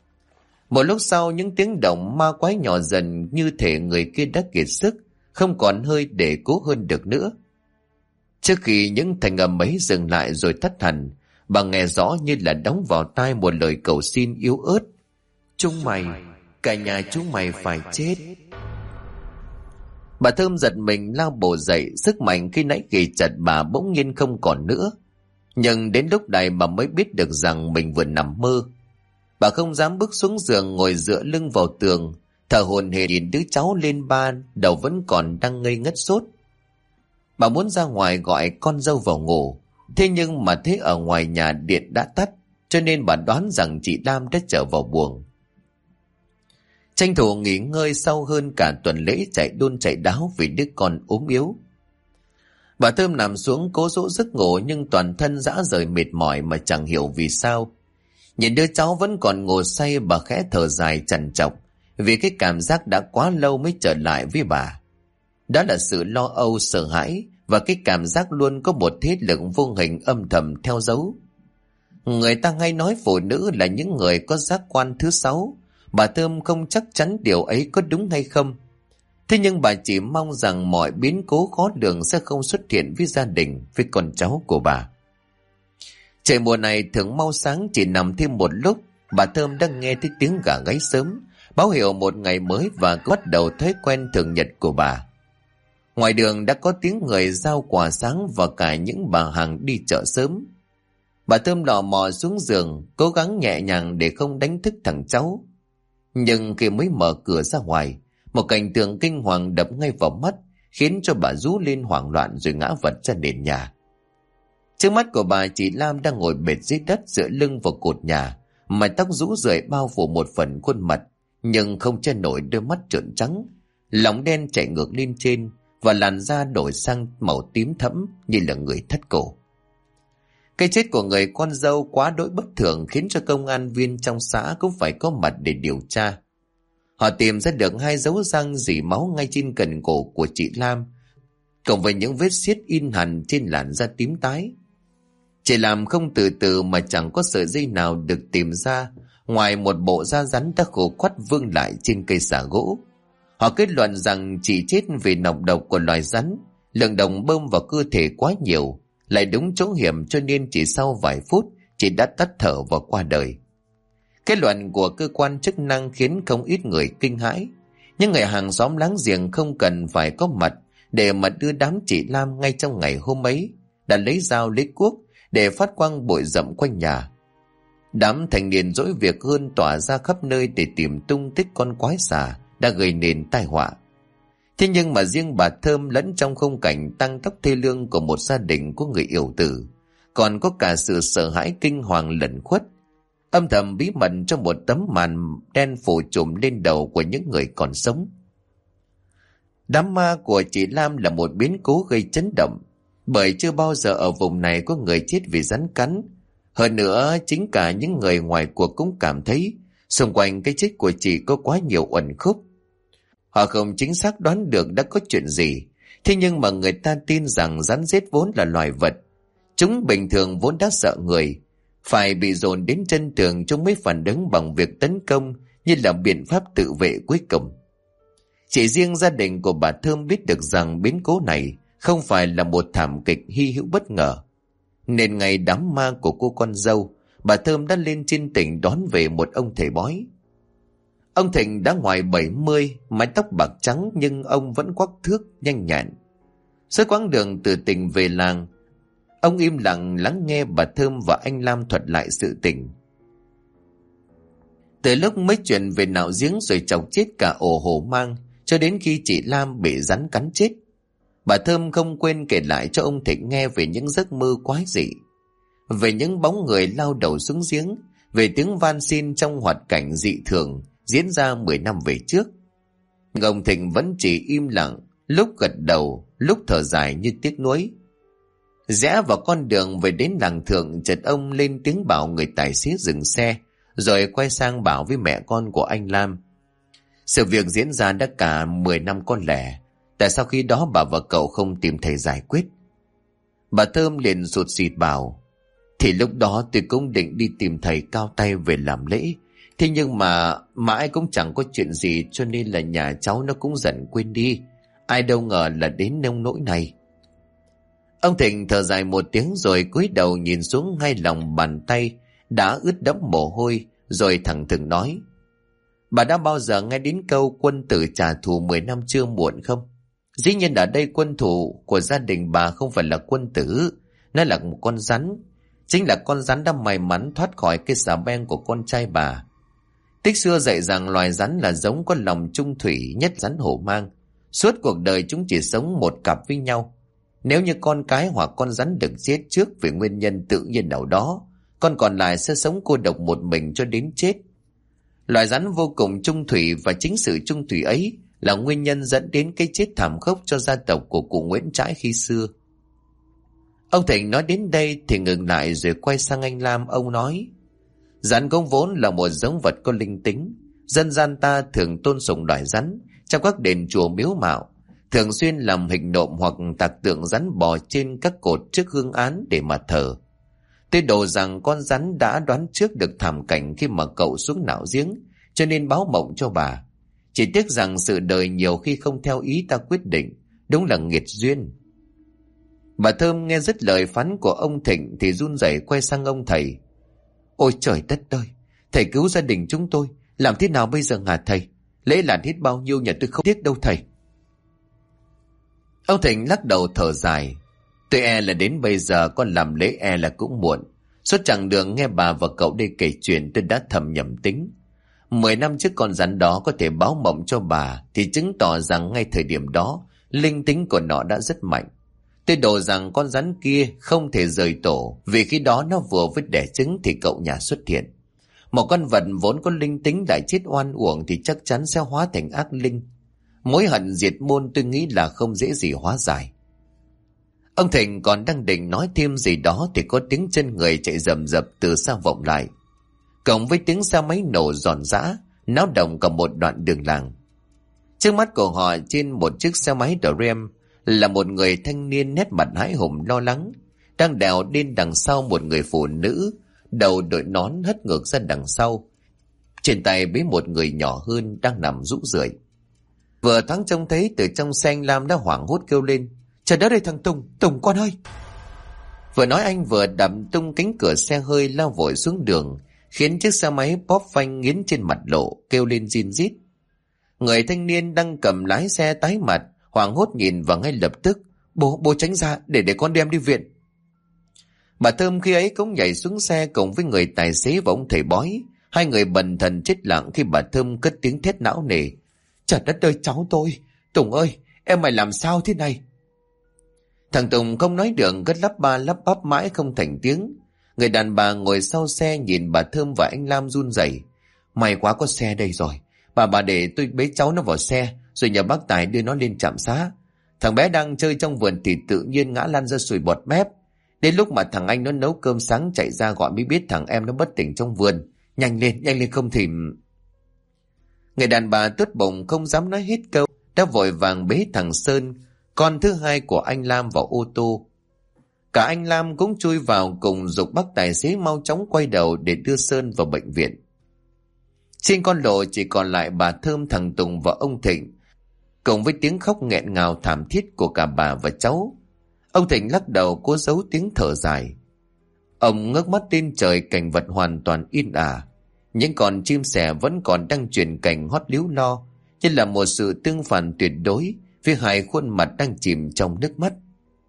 Speaker 1: Một lúc sau, những tiếng động ma quái nhỏ dần, như thể người kia đã kiệt sức, không còn hơi để cố hơn được nữa. Trước khi những thanh âm ấy dừng lại rồi tắt hẳn, bà nghe rõ như là đóng vào tai một lời cầu xin yếu ớt: "Chúng mày, cả nhà chúng mày phải chết." Bà Thơm giật mình lao bổ dậy, sức mạnh khi nãy ghì chặt bà bỗng nhiên không còn nữa. Nhưng đến lúc này bà mới biết được rằng mình vừa nằm mơ. Bà không dám bước xuống giường, ngồi dựa lưng vào tường, thở hổn hển nhìn đứa cháu lên ba, đầu vẫn còn đang ngây ngất sốt. Bà muốn ra ngoài gọi con dâu vào ngủ, thế nhưng mà thế ở ngoài nhà điện đã tắt, cho nên bà đoán rằng chị Lam đã trở vào buồng. Tranh thủ nghỉ ngơi sau hơn cả tuần lễ chạy đôn chạy đáo vì đứa con ốm yếu, bà Thơm nằm xuống cố dỗ giấc ngủ, nhưng toàn thân rã rời mệt mỏi mà chẳng hiểu vì sao. Nhìn đứa cháu vẫn còn ngủ say, bà khẽ thở dài trằn trọc, vì cái cảm giác đã quá lâu mới trở lại với bà. Đó là sự lo âu, sợ hãi và cái cảm giác luôn có một thế lực vô hình âm thầm theo dấu. Người ta hay nói phụ nữ là những người có giác quan thứ sáu. Bà Thơm không chắc chắn điều ấy có đúng hay không. Thế nhưng bà chỉ mong rằng mọi biến cố khó lường sẽ không xuất hiện với gia đình, với con cháu của bà. Trời mùa này thường mau sáng, chỉ nằm thêm một lúc, bà Thơm đang nghe thấy tiếng gà gáy sớm, báo hiệu một ngày mới và bắt đầu thói quen thường nhật của bà. Ngoài đường đã có tiếng người giao quà sáng và cả những bà hàng đi chợ sớm. Bà Thơm lò mò xuống giường, cố gắng nhẹ nhàng để không đánh thức thằng cháu. Nhưng khi mới mở cửa ra ngoài, một cảnh tượng kinh hoàng đập ngay vào mắt, khiến cho bà rú lên hoảng loạn rồi ngã vật ra nền nhà. Trước mắt của bà, chị Lam đang ngồi bệt dưới đất dựa lưng vào cột nhà, mái tóc rũ rượi bao phủ một phần khuôn mặt, nhưng không che nổi đôi mắt trợn trắng, lóng đen chảy ngược lên trên và làn da đổi sang màu tím thẫm như là người thắt cổ. Cái chết của người con dâu quá đỗi bất thường khiến cho công an viên trong xã cũng phải có mặt để điều tra. Họ tìm ra được 2 dấu răng rỉ máu ngay trên cần cổ của chị Lam, cộng với những vết xiết in hằn trên làn da tím tái. Chị Lam không từ từ mà chẳng có sợi dây nào được tìm ra, ngoài một bộ da rắn đã khô quắt vương lại trên cây xả gỗ. Họ kết luận rằng chị chết vì nọc độc của loài rắn, lượng độc bơm vào cơ thể quá nhiều, lại đúng chỗ hiểm cho nên chỉ sau vài phút chị đã tắt thở và qua đời. Kết luận của cơ quan chức năng khiến không ít người kinh hãi. Nhưng người hàng xóm láng giềng không cần phải có mặt để mà đưa đám chị Lam ngay trong ngày hôm ấy, đã lấy dao lấy cuốc để phát quang bụi rậm quanh nhà. Đám thanh niên dỗi việc hơn tỏa ra khắp nơi để tìm tung tích con quái xà đã gây nên tai họa. Thế nhưng mà riêng bà Thơm lẫn trong khung cảnh tăng tóc thê lương của một gia đình có người yểu tử, còn có cả sự sợ hãi kinh hoàng lẩn khuất, âm thầm bí mật trong một tấm màn đen phủ trùm lên đầu của những người còn sống. Đám ma của chị Lam là một biến cố gây chấn động, bởi chưa bao giờ ở vùng này có người chết vì rắn cắn. Hơn nữa, chính cả những người ngoài cuộc cũng cảm thấy xung quanh cái chết của chị có quá nhiều uẩn khúc. Họ không chính xác đoán được đã có chuyện gì, thế nhưng mà người ta tin rằng rắn rết vốn là loài vật. Chúng bình thường vốn đã sợ người, phải bị dồn đến chân tường chúng mới phản ứng bằng việc tấn công như là biện pháp tự vệ cuối cùng. Chỉ riêng gia đình của bà Thơm biết được rằng biến cố này không phải là một thảm kịch hy hữu bất ngờ. Nên ngày đám ma của cô con dâu, bà Thơm đã lên trên tỉnh đón về một ông thầy bói. Ông Thịnh đã ngoài 70, mái tóc bạc trắng nhưng ông vẫn quắc thước nhanh nhẹn. Suốt quãng đường từ tỉnh về làng, ông im lặng lắng nghe bà Thơm và anh Lam thuật lại sự tình. Từ lúc mấy chuyện về nạo giếng rồi chọc chết cả ổ hổ mang, cho đến khi chị Lam bị rắn cắn chết, bà Thơm không quên kể lại cho ông Thịnh nghe về những giấc mơ quái dị, về những bóng người lao đầu xuống giếng, về tiếng van xin trong hoạt cảnh dị thường diễn ra 10 năm về trước. Ông Thịnh vẫn chỉ im lặng, lúc gật đầu, lúc thở dài như tiếc nuối. Rẽ vào con đường về đến làng thượng, chợt ông lên tiếng bảo người tài xế dừng xe, rồi quay sang bảo với mẹ con của anh Lam. Sự việc diễn ra đã cả 10 năm con lẻ, tại sao khi đó bà và cậu không tìm thầy giải quyết? Bà Thơm liền sụt sịt bảo, thì lúc đó tôi cũng định đi tìm thầy cao tay về làm lễ, thế nhưng mà mãi cũng chẳng có chuyện gì, cho nên là nhà cháu nó cũng dần quên đi. Ai đâu ngờ là đến nông nỗi này. Ông Thịnh thở dài một tiếng rồi cúi đầu nhìn xuống hai lòng bàn tay đã ướt đẫm mồ hôi, rồi thẳng thừng nói, bà đã bao giờ nghe đến câu quân tử trả thù 10 năm chưa muộn không? Dĩ nhiên ở đây quân thủ của gia đình bà không phải là quân tử, nó là một con rắn. Chính là con rắn đã may mắn thoát khỏi cái xà beng của con trai bà. Tích xưa dạy rằng loài rắn là giống có lòng trung thủy nhất rắn hổ mang. Suốt cuộc đời chúng chỉ sống một cặp với nhau. Nếu như con cái hoặc con rắn được giết trước vì nguyên nhân tự nhiên nào đó, con còn lại sẽ sống cô độc một mình cho đến chết. Loài rắn vô cùng trung thủy, và chính sự trung thủy ấy là nguyên nhân dẫn đến cái chết thảm khốc cho gia tộc của cụ Nguyễn Trãi khi xưa. Ông Thịnh nói đến đây thì ngừng lại rồi quay sang anh Lam. Ông nói, rắn cũng vốn là một giống vật có linh tính. Dân gian ta thường tôn sùng loài rắn trong các đền chùa miếu mạo, thường xuyên làm hình nộm hoặc tạc tượng rắn bò trên các cột trước hương án để mà thờ. Tôi đồ rằng con rắn đã đoán trước được thảm cảnh khi mà cậu xuống nạo giếng, cho nên báo mộng cho bà. Chỉ tiếc rằng sự đời nhiều khi không theo ý ta quyết định, đúng là nghiệt duyên. Bà Thơm nghe dứt lời phán của ông Thịnh thì run rẩy quay sang ông thầy. Ôi trời đất ơi, thầy cứu gia đình chúng tôi, làm thế nào bây giờ hả thầy? Lễ làn hết bao nhiêu nhà tôi không tiếc đâu thầy. Ông Thịnh lắc đầu thở dài. Tôi e là đến bây giờ con làm lễ e là cũng muộn. Suốt chặng đường nghe bà và cậu đây kể chuyện, tôi đã thầm nhầm tính. 10 năm trước con rắn đó có thể báo mộng cho bà, thì chứng tỏ rằng ngay thời điểm đó linh tính của nó đã rất mạnh. Tôi đồ rằng con rắn kia không thể rời tổ, vì khi đó nó vừa với đẻ trứng thì cậu nhà xuất hiện. Một con vật vốn có linh tính lại chết oan uổng thì chắc chắn sẽ hóa thành ác linh. Mối hận diệt môn tôi nghĩ là không dễ gì hóa giải. Ông Thịnh còn đang định nói thêm gì đó thì có tiếng chân người chạy rầm rập từ xa vọng lại, cộng với tiếng xe máy nổ giòn giã, náo động cả một đoạn đường làng. Trước mắt của họ, trên một chiếc xe máy Ram, là một người thanh niên nét mặt hãi hùng lo lắng, đang đèo đến đằng sau một người phụ nữ, đầu đội nón hất ngược ra đằng sau, trên tay bế một người nhỏ hơn đang nằm rũ rượi. Vừa thoáng trông thấy từ trong xe, anh Lam đã hoảng hốt kêu lên: "Trời đất ơi thằng Tùng, Tùng con ơi!" Vừa nói anh vừa đập tung cánh cửa xe hơi lao vội xuống đường, khiến chiếc xe máy bóp phanh nghiến trên mặt lộ, kêu lên rin rít. Người thanh niên đang cầm lái xe tái mặt, hoảng hốt nhìn và ngay lập tức: Bố tránh ra để con đem đi viện." Bà Thơm khi ấy cũng nhảy xuống xe cùng với người tài xế và ông thầy bói. Hai người bần thần chết lặng khi bà Thơm cất tiếng thét não nề: "Trời đất ơi cháu tôi! Tùng ơi, em mày làm sao thế này?" Thằng Tùng không nói được, cất lắp ba lắp bắp mãi không thành tiếng. Người đàn bà ngồi sau xe nhìn bà Thơm và anh Lam run rẩy: "May quá có xe đây rồi. Bà để tôi bế cháu nó vào xe, rồi nhờ bác Tài đưa nó lên trạm xá. Thằng bé đang chơi trong vườn thì tự nhiên ngã lăn ra sùi bọt mép. Đến lúc mà thằng anh nó nấu cơm sáng chạy ra gọi mới biết thằng em nó bất tỉnh trong vườn. Nhanh lên không thì..." Người đàn bà tốt bụng không dám nói hết câu, đã vội vàng bế thằng Sơn, con thứ hai của anh Lam, vào ô tô. Cả anh Lam cũng chui vào cùng giục bác tài xế mau chóng quay đầu để đưa Sơn vào bệnh viện. Trên con lộ chỉ còn lại bà Thơm, thằng Tùng và ông Thịnh, cùng với tiếng khóc nghẹn ngào thảm thiết của cả bà và cháu. Ông Thịnh lắc đầu cố giấu tiếng thở dài. Ông ngước mắt lên trời, cảnh vật hoàn toàn yên ả. Những con chim sẻ vẫn còn đang chuyển cảnh hót líu lo, như là một sự tương phản tuyệt đối với hai khuôn mặt đang chìm trong nước mắt.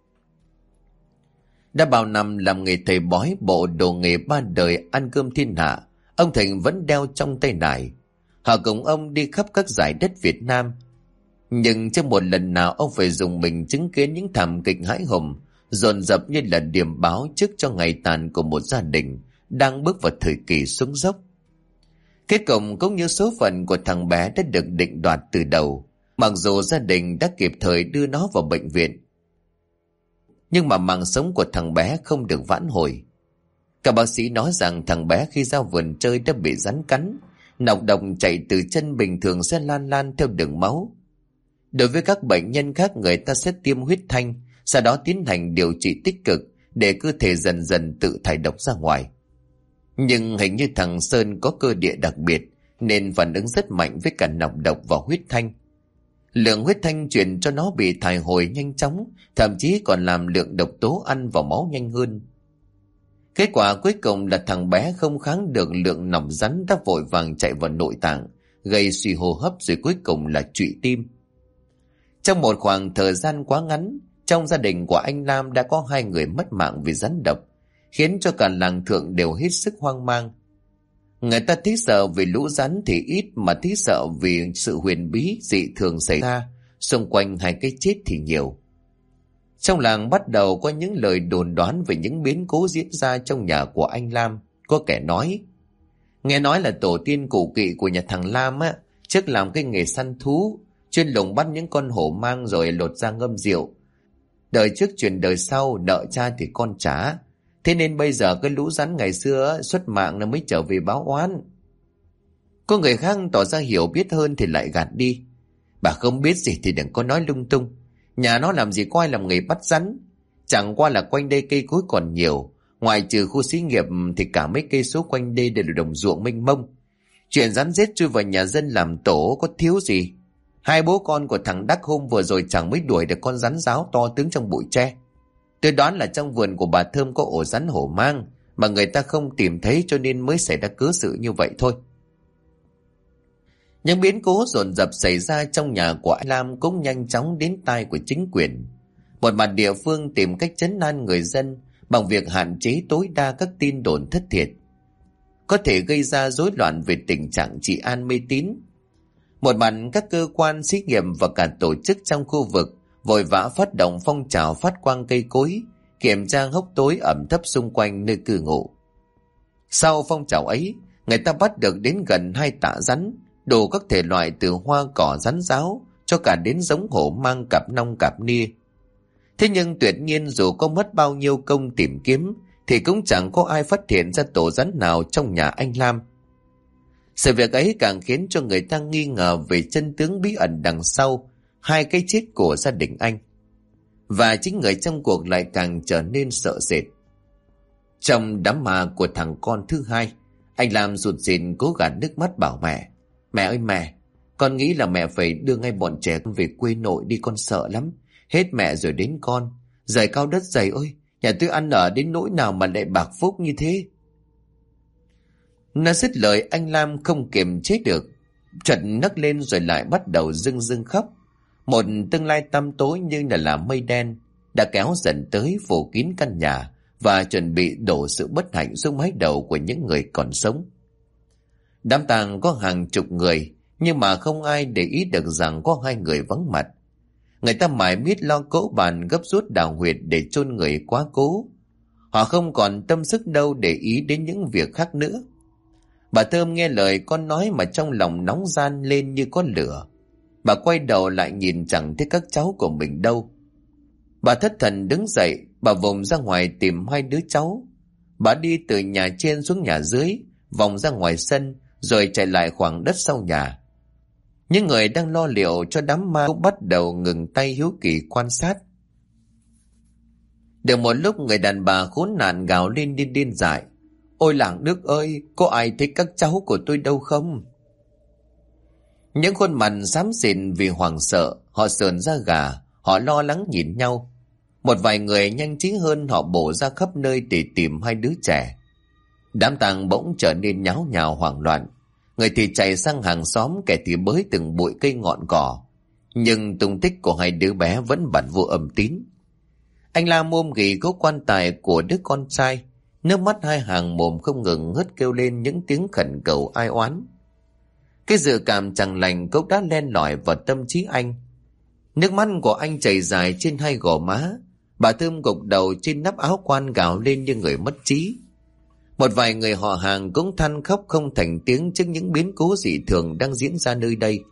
Speaker 1: Đã bao năm làm nghề thầy bói, bộ đồ nghề ba đời ăn cơm thiên hạ, ông Thịnh vẫn đeo trong tay nải. Họ cùng ông đi khắp các dải đất Việt Nam, nhưng chưa một lần nào ông phải dùng mình chứng kiến những thảm kịch hãi hùng dồn dập như là điềm báo trước cho ngày tàn của một gia đình đang bước vào thời kỳ xuống dốc. Kết cục cũng như số phận của thằng bé đã được định đoạt từ đầu. Mặc dù gia đình đã kịp thời đưa nó vào bệnh viện, nhưng mà mạng sống của thằng bé không được vãn hồi. Các bác sĩ nói rằng thằng bé khi ra vườn chơi đã bị rắn cắn, nọc độc chạy từ chân bình thường sẽ lan theo đường máu. Đối với các bệnh nhân khác, người ta sẽ tiêm huyết thanh, sau đó tiến hành điều trị tích cực để cơ thể dần dần tự thải độc ra ngoài. Nhưng hình như thằng Sơn có cơ địa đặc biệt nên phản ứng rất mạnh với cả nọc độc và huyết thanh. Lượng huyết thanh truyền cho nó bị thải hồi nhanh chóng, thậm chí còn làm lượng độc tố ăn vào máu nhanh hơn. Kết quả cuối cùng là thằng bé không kháng được lượng nọc rắn, đã vội vàng chạy vào nội tạng, gây suy hô hấp, rồi cuối cùng là trụy tim. Trong một khoảng thời gian quá ngắn, trong gia đình của anh Lam đã có 2 người mất mạng vì rắn độc, khiến cho cả làng Thượng đều hết sức hoang mang. Người ta thấy sợ vì lũ rắn thì ít, mà thấy sợ vì sự huyền bí dị thường xảy ra xung quanh hai cái chết thì nhiều. Trong làng bắt đầu có những lời đồn đoán về những biến cố diễn ra trong nhà của anh Lam. Có kẻ nói, nghe nói là tổ tiên cụ kỵ của nhà thằng Lam á, trước làm cái nghề săn thú, chuyên lùng bắt những con hổ mang rồi lột ra ngâm rượu. Đời trước truyền đời sau, nợ cha thì con trả. Thế nên bây giờ cái lũ rắn ngày xưa xuất mạng nó mới trở về báo oán. Có người khác tỏ ra hiểu biết hơn thì lại gạt đi. Bà không biết gì thì đừng có nói lung tung. Nhà nó làm gì có ai làm nghề bắt rắn. Chẳng qua là quanh đây cây cối còn nhiều. Ngoài trừ khu xí nghiệp thì cả mấy cây số quanh đây đều là đồng ruộng mênh mông. Chuyện rắn rết chui vào nhà dân làm tổ có thiếu gì. 2 bố con của thằng Đắc hôm vừa rồi chẳng mới đuổi được con rắn ráo to tướng trong bụi tre. Tôi đoán là trong vườn của bà Thơm có ổ rắn hổ mang mà người ta không tìm thấy, cho nên mới xảy ra cớ sự như vậy thôi. Những biến cố dồn dập xảy ra trong nhà của anh Lam cũng nhanh chóng đến tai của chính quyền. Một mặt địa phương tìm cách trấn an người dân bằng việc hạn chế tối đa các tin đồn thất thiệt, có thể gây ra rối loạn về tình trạng trị an mê tín. Một mặt các cơ quan xí nghiệp và cả tổ chức trong khu vực vội vã phát động phong trào phát quang cây cối, kiểm tra hốc tối ẩm thấp xung quanh nơi cư ngụ. Sau phong trào ấy, người ta bắt được đến gần 2 tạ rắn, đủ các thể loại từ hoa cỏ rắn ráo cho cả đến giống hổ mang cặp nong cặp nia. Thế nhưng tuyệt nhiên dù có mất bao nhiêu công tìm kiếm thì cũng chẳng có ai phát hiện ra tổ rắn nào trong nhà anh Lam. Sự việc ấy càng khiến cho người ta nghi ngờ về chân tướng bí ẩn đằng sau hai cái chết của gia đình anh. Và chính người trong cuộc lại càng trở nên sợ sệt. Trong đám ma của thằng con thứ hai, anh Lam rụt rịn cố gạt nước mắt bảo mẹ: "Mẹ ơi mẹ, con nghĩ là mẹ phải đưa ngay bọn trẻ về quê nội đi, con sợ lắm. Hết mẹ rồi đến con. Giời cao đất dày ơi, nhà tôi ăn ở đến nỗi nào mà lại bạc phúc như thế." Nó dứt lời, anh Lam không kiềm chế được, chợt nấc lên rồi lại bắt đầu rưng rưng khóc. Một tương lai tăm tối như là mây đen đã kéo dần tới phủ kín căn nhà và chuẩn bị đổ sự bất hạnh xuống mái đầu của những người còn sống. Đám tang có hàng chục người, nhưng mà không ai để ý được rằng có hai người vắng mặt. Người ta mải miết lo cỗ bàn gấp rút đào huyệt để chôn người quá cố. Họ không còn tâm sức đâu để ý đến những việc khác nữa. Bà Thơm nghe lời con nói mà trong lòng nóng ran lên như có lửa. Bà quay đầu lại nhìn chẳng thấy các cháu của mình đâu. Bà thất thần đứng dậy, bà vùng ra ngoài tìm hai đứa cháu. Bà đi từ nhà trên xuống nhà dưới, vòng ra ngoài sân, rồi chạy lại khoảng đất sau nhà. Những người đang lo liệu cho đám ma cũng bắt đầu ngừng tay hiếu kỳ quan sát. Được một lúc, người đàn bà khốn nạn gào lên điên dại: "Ôi làng nước ơi, có ai thấy các cháu của tôi đâu không?" Những khuôn mặt xám xịt vì hoảng sợ, họ sờn da gà, họ lo lắng nhìn nhau. Một vài người nhanh trí hơn, họ bổ ra khắp nơi để tìm hai đứa trẻ. Đám tang bỗng trở nên nháo nhào hoảng loạn. Người thì chạy sang hàng xóm, kẻ thì bới từng bụi cây ngọn cỏ. Nhưng tung tích của hai đứa bé vẫn bặt vô âm tín. Anh Lam ôm ghì gốc quan tài của đứa con trai, nước mắt hai hàng mồm không ngừng ngớt kêu lên những tiếng khẩn cầu ai oán. Cái dự cảm chẳng lành cũng đã len lỏi vào tâm trí anh. Nước mắt của anh chảy dài trên hai gò má. Bà Thơm gục đầu trên nắp áo quan gào lên như người mất trí. Một vài người họ hàng cũng than khóc không thành tiếng trước những biến cố dị thường đang diễn ra nơi đây.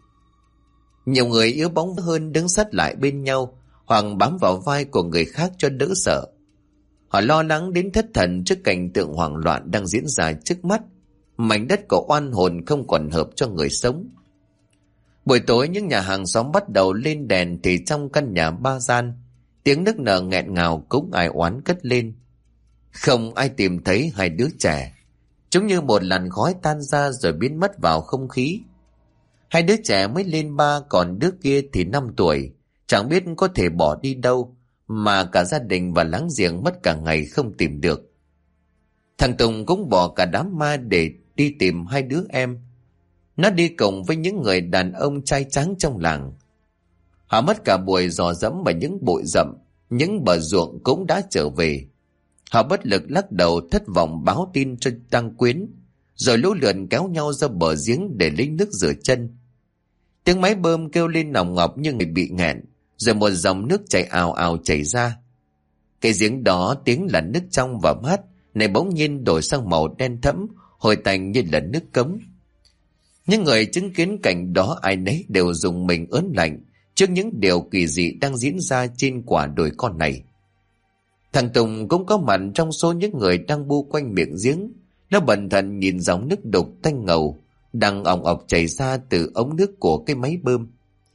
Speaker 1: Nhiều người yếu bóng hơn đứng sát lại bên nhau, hoặc bám vào vai của người khác cho đỡ sợ. Họ lo lắng đến thất thần trước cảnh tượng hoảng loạn đang diễn ra trước mắt. Mảnh đất của oan hồn không còn hợp cho người sống. Buổi tối, những nhà hàng xóm bắt đầu lên đèn thì trong căn nhà ba gian, tiếng nức nở nghẹn ngào cũng ai oán cất lên. Không ai tìm thấy hai đứa trẻ. Chúng như một làn khói tan ra rồi biến mất vào không khí. Hai đứa trẻ mới lên 3, còn đứa kia thì 5 tuổi, chẳng biết có thể bỏ đi đâu, mà cả gia đình và láng giềng mất cả ngày không tìm được. Thằng Tùng cũng bỏ cả đám ma để đi tìm hai đứa em. Nó đi cùng với những người đàn ông trai tráng trong làng. Họ mất cả buổi dò dẫm vào những bụi rậm, những bờ ruộng cũng đã trở về. Họ bất lực lắc đầu thất vọng báo tin cho Tăng Quyến, rồi lũ lượn kéo nhau ra bờ giếng để lấy nước rửa chân. Tiếng máy bơm kêu lên nòng ngọc như người bị nghẹn, rồi một dòng nước chảy ào ào chảy ra. Cái giếng đó tiếng là nước trong và mát, này bỗng nhiên đổi sang màu đen thẫm, hồi tành như là nước cống. Những người chứng kiến cảnh đó ai nấy đều dùng mình ớn lạnh trước những điều kỳ dị đang diễn ra trên quả đồi con này. Thằng Tùng cũng có mặt trong số những người đang bu quanh miệng giếng. Nó bần thần nhìn dòng nước đục tanh ngầu đang òng ọc chảy ra từ ống nước của cái máy bơm.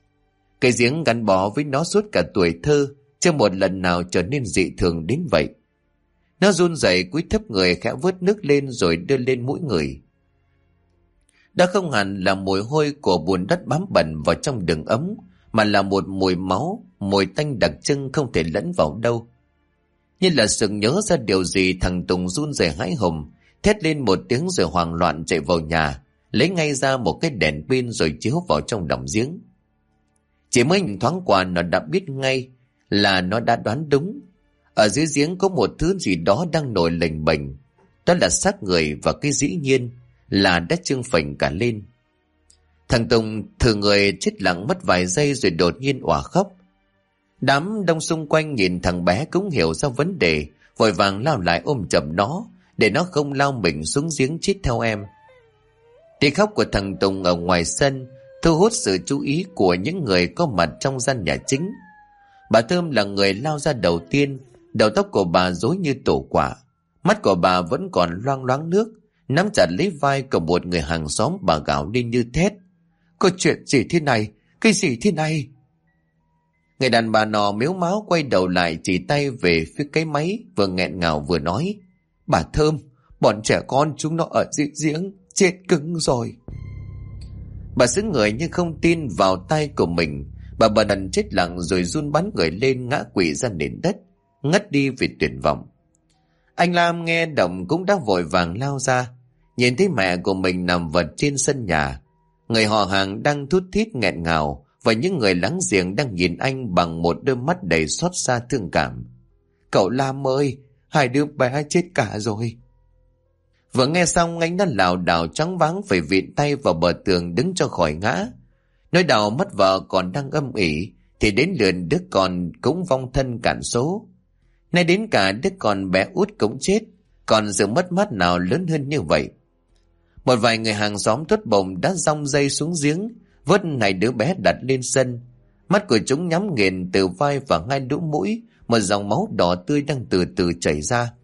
Speaker 1: Cái giếng gắn bó với nó suốt cả tuổi thơ, chưa một lần nào trở nên dị thường đến vậy. Nó run rẩy cúi thấp người khẽ vớt nước lên rồi đưa lên mũi người. Đã không hẳn là mùi hôi của bùn đất bám bẩn vào trong đường ấm, mà là một mùi máu, mùi tanh đặc trưng không thể lẫn vào đâu. Như là sực nhớ ra điều gì, thằng Tùng run rẩy hãi hùng, thét lên một tiếng rồi hoảng loạn chạy vào nhà, lấy ngay ra một cái đèn pin rồi chiếu vào trong lòng giếng. Chỉ mới nhìn thoáng qua nó đã biết ngay là nó đã đoán đúng. Ở dưới giếng có một thứ gì đó đang nổi lềnh bềnh. Đó là xác người, và cái dĩ nhiên là đã trương phình cả lên. Thằng Tùng thử người chết lặng mất vài giây rồi đột nhiên òa khóc. Đám đông xung quanh nhìn thằng bé cũng hiểu ra vấn đề, vội vàng lao lại ôm chầm nó để nó không lao mình xuống giếng chết theo em. Tiếng khóc của thằng Tùng ở ngoài sân thu hút sự chú ý của những người có mặt trong gian nhà chính. Bà Thơm là người lao ra đầu tiên. Đầu tóc của bà rối như tổ quả, mắt của bà vẫn còn loang loáng nước. Nắm chặt lấy vai của một người hàng xóm, bà gào lên như thét: có chuyện gì thế này? Cái gì thế này? Người đàn bà nọ mếu máo quay đầu lại, chỉ tay về phía cái máy, vừa nghẹn ngào vừa nói: bà Thơm, bọn trẻ con chúng nó ở dưới giếng, chết cứng rồi. Bà sững người như không tin vào tay của mình. Bà bần thần chết lặng rồi run bắn người lên, ngã quỵ ra nền đất, ngất đi vì tuyệt vọng. Anh Lam nghe động cũng đã vội vàng lao ra, nhìn thấy mẹ của mình nằm vật trên sân nhà. Người họ hàng đang thút thít nghẹn ngào, và những người láng giềng đang nhìn anh bằng một đôi mắt đầy xót xa thương cảm. Cậu Lam ơi, hai đứa bé chết cả rồi. Vừa nghe xong, anh đã lảo đảo choáng váng phải vịn tay vào bờ tường đứng cho khỏi ngã. Nỗi đau mất vợ còn đang âm ỉ, thì đến lượt đứa con cũng vong thân cạn số. Nay đến cả đứa con bé út cũng chết, còn sự mất mát nào lớn hơn như vậy. Một vài người hàng xóm tốt bụng đã giong dây xuống giếng, vớt hai đứa bé đặt lên sân. Mắt của chúng nhắm nghiền từ vai và hai lỗ mũi, một dòng máu đỏ tươi đang từ từ chảy ra.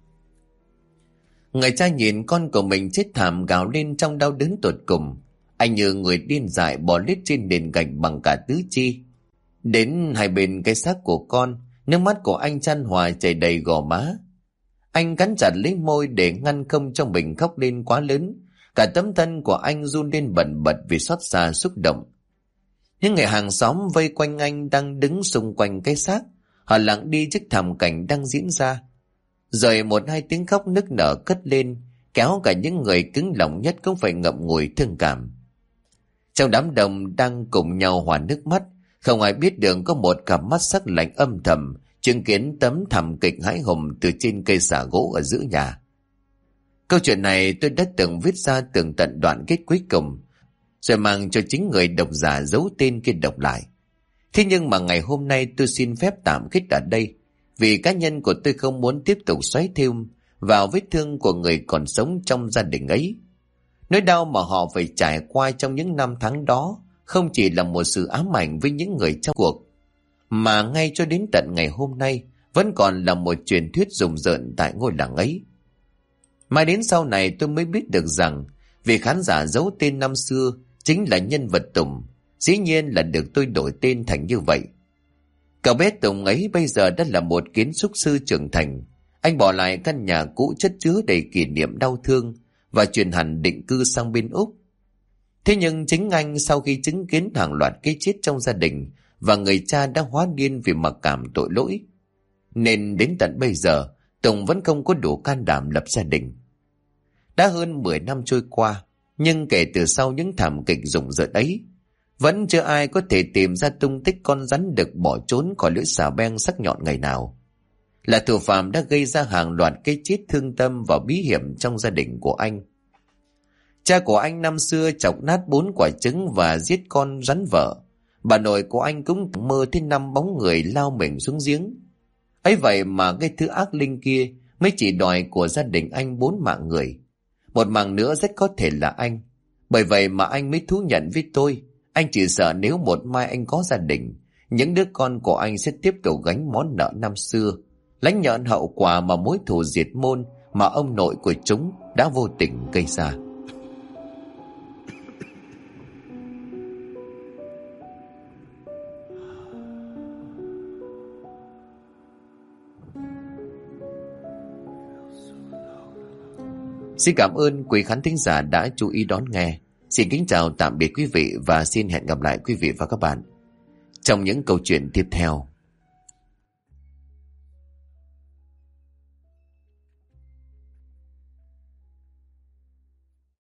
Speaker 1: Người cha nhìn con của mình chết thảm gào lên trong đau đớn tột cùng. Anh như người điên dại bò lết trên nền gạch bằng cả tứ chi. Đến hai bên cái xác của con, nước mắt của anh chan hòa chảy đầy gò má. Anh cắn chặt lấy môi để ngăn không cho mình khóc lên quá lớn. Cả tấm thân của anh run lên bần bật vì xót xa xúc động. Những người hàng xóm vây quanh anh đang đứng xung quanh cái xác. Họ lặng đi trước thảm cảnh đang diễn ra. Rồi một hai tiếng khóc nức nở cất lên, kéo cả những người cứng lòng nhất cũng phải ngậm ngùi thương cảm. Trong đám đông đang cùng nhau hòa nước mắt, không ai biết được có một cặp mắt sắc lạnh âm thầm chứng kiến tấm thảm kịch hãi hùng từ trên cây xà gỗ ở giữa nhà. Câu chuyện này tôi đã từng viết ra tường tận đoạn kết cuối cùng, rồi mang cho chính người độc giả giấu tên kia đọc lại. Thế nhưng mà ngày hôm nay tôi xin phép tạm kết ở đây, vì cá nhân của tôi không muốn tiếp tục xoáy thêm vào vết thương của người còn sống trong gia đình ấy. Nỗi đau mà họ phải trải qua trong những năm tháng đó không chỉ là một sự ám ảnh với những người trong cuộc, mà ngay cho đến tận ngày hôm nay vẫn còn là một truyền thuyết rùng rợn tại ngôi làng ấy. Mãi đến sau này tôi mới biết được rằng vì khán giả giấu tên năm xưa chính là nhân vật Tùng, dĩ nhiên là được tôi đổi tên thành như vậy. Cậu bé Tùng ấy bây giờ đã là một kiến trúc sư trưởng thành. Anh bỏ lại căn nhà cũ chất chứa đầy kỷ niệm đau thương và chuyển hẳn định cư sang bên Úc. Thế nhưng chính anh sau khi chứng kiến hàng loạt cái chết trong gia đình và người cha đã hóa điên vì mặc cảm tội lỗi, nên đến tận bây giờ Tùng vẫn không có đủ can đảm lập gia đình. Đã hơn 10 năm trôi qua, nhưng kể từ sau những thảm kịch rùng rợn ấy, vẫn chưa ai có thể tìm ra tung tích con rắn đực bỏ trốn khỏi lưỡi xà beng sắc nhọn ngày nào. Là thủ phạm đã gây ra hàng loạt cái chết thương tâm và bí hiểm trong gia đình của anh. Cha của anh năm xưa chọc nát 4 quả trứng và giết con rắn vợ. Bà nội của anh cũng mơ thấy 5 bóng người lao mình xuống giếng. Ấy vậy mà cái thứ ác linh kia mới chỉ đòi của gia đình anh 4 mạng người. Một mạng nữa rất có thể là anh. Bởi vậy mà anh mới thú nhận với tôi. Anh chỉ sợ nếu một mai anh có gia đình, những đứa con của anh sẽ tiếp tục gánh món nợ năm xưa, lãnh nhận hậu quả mà mối thù diệt môn mà ông nội của chúng đã vô tình gây ra. Xin cảm ơn quý khán thính giả đã chú ý đón nghe. Xin kính chào tạm biệt quý vị và xin hẹn gặp lại quý vị và các bạn trong những câu chuyện tiếp theo.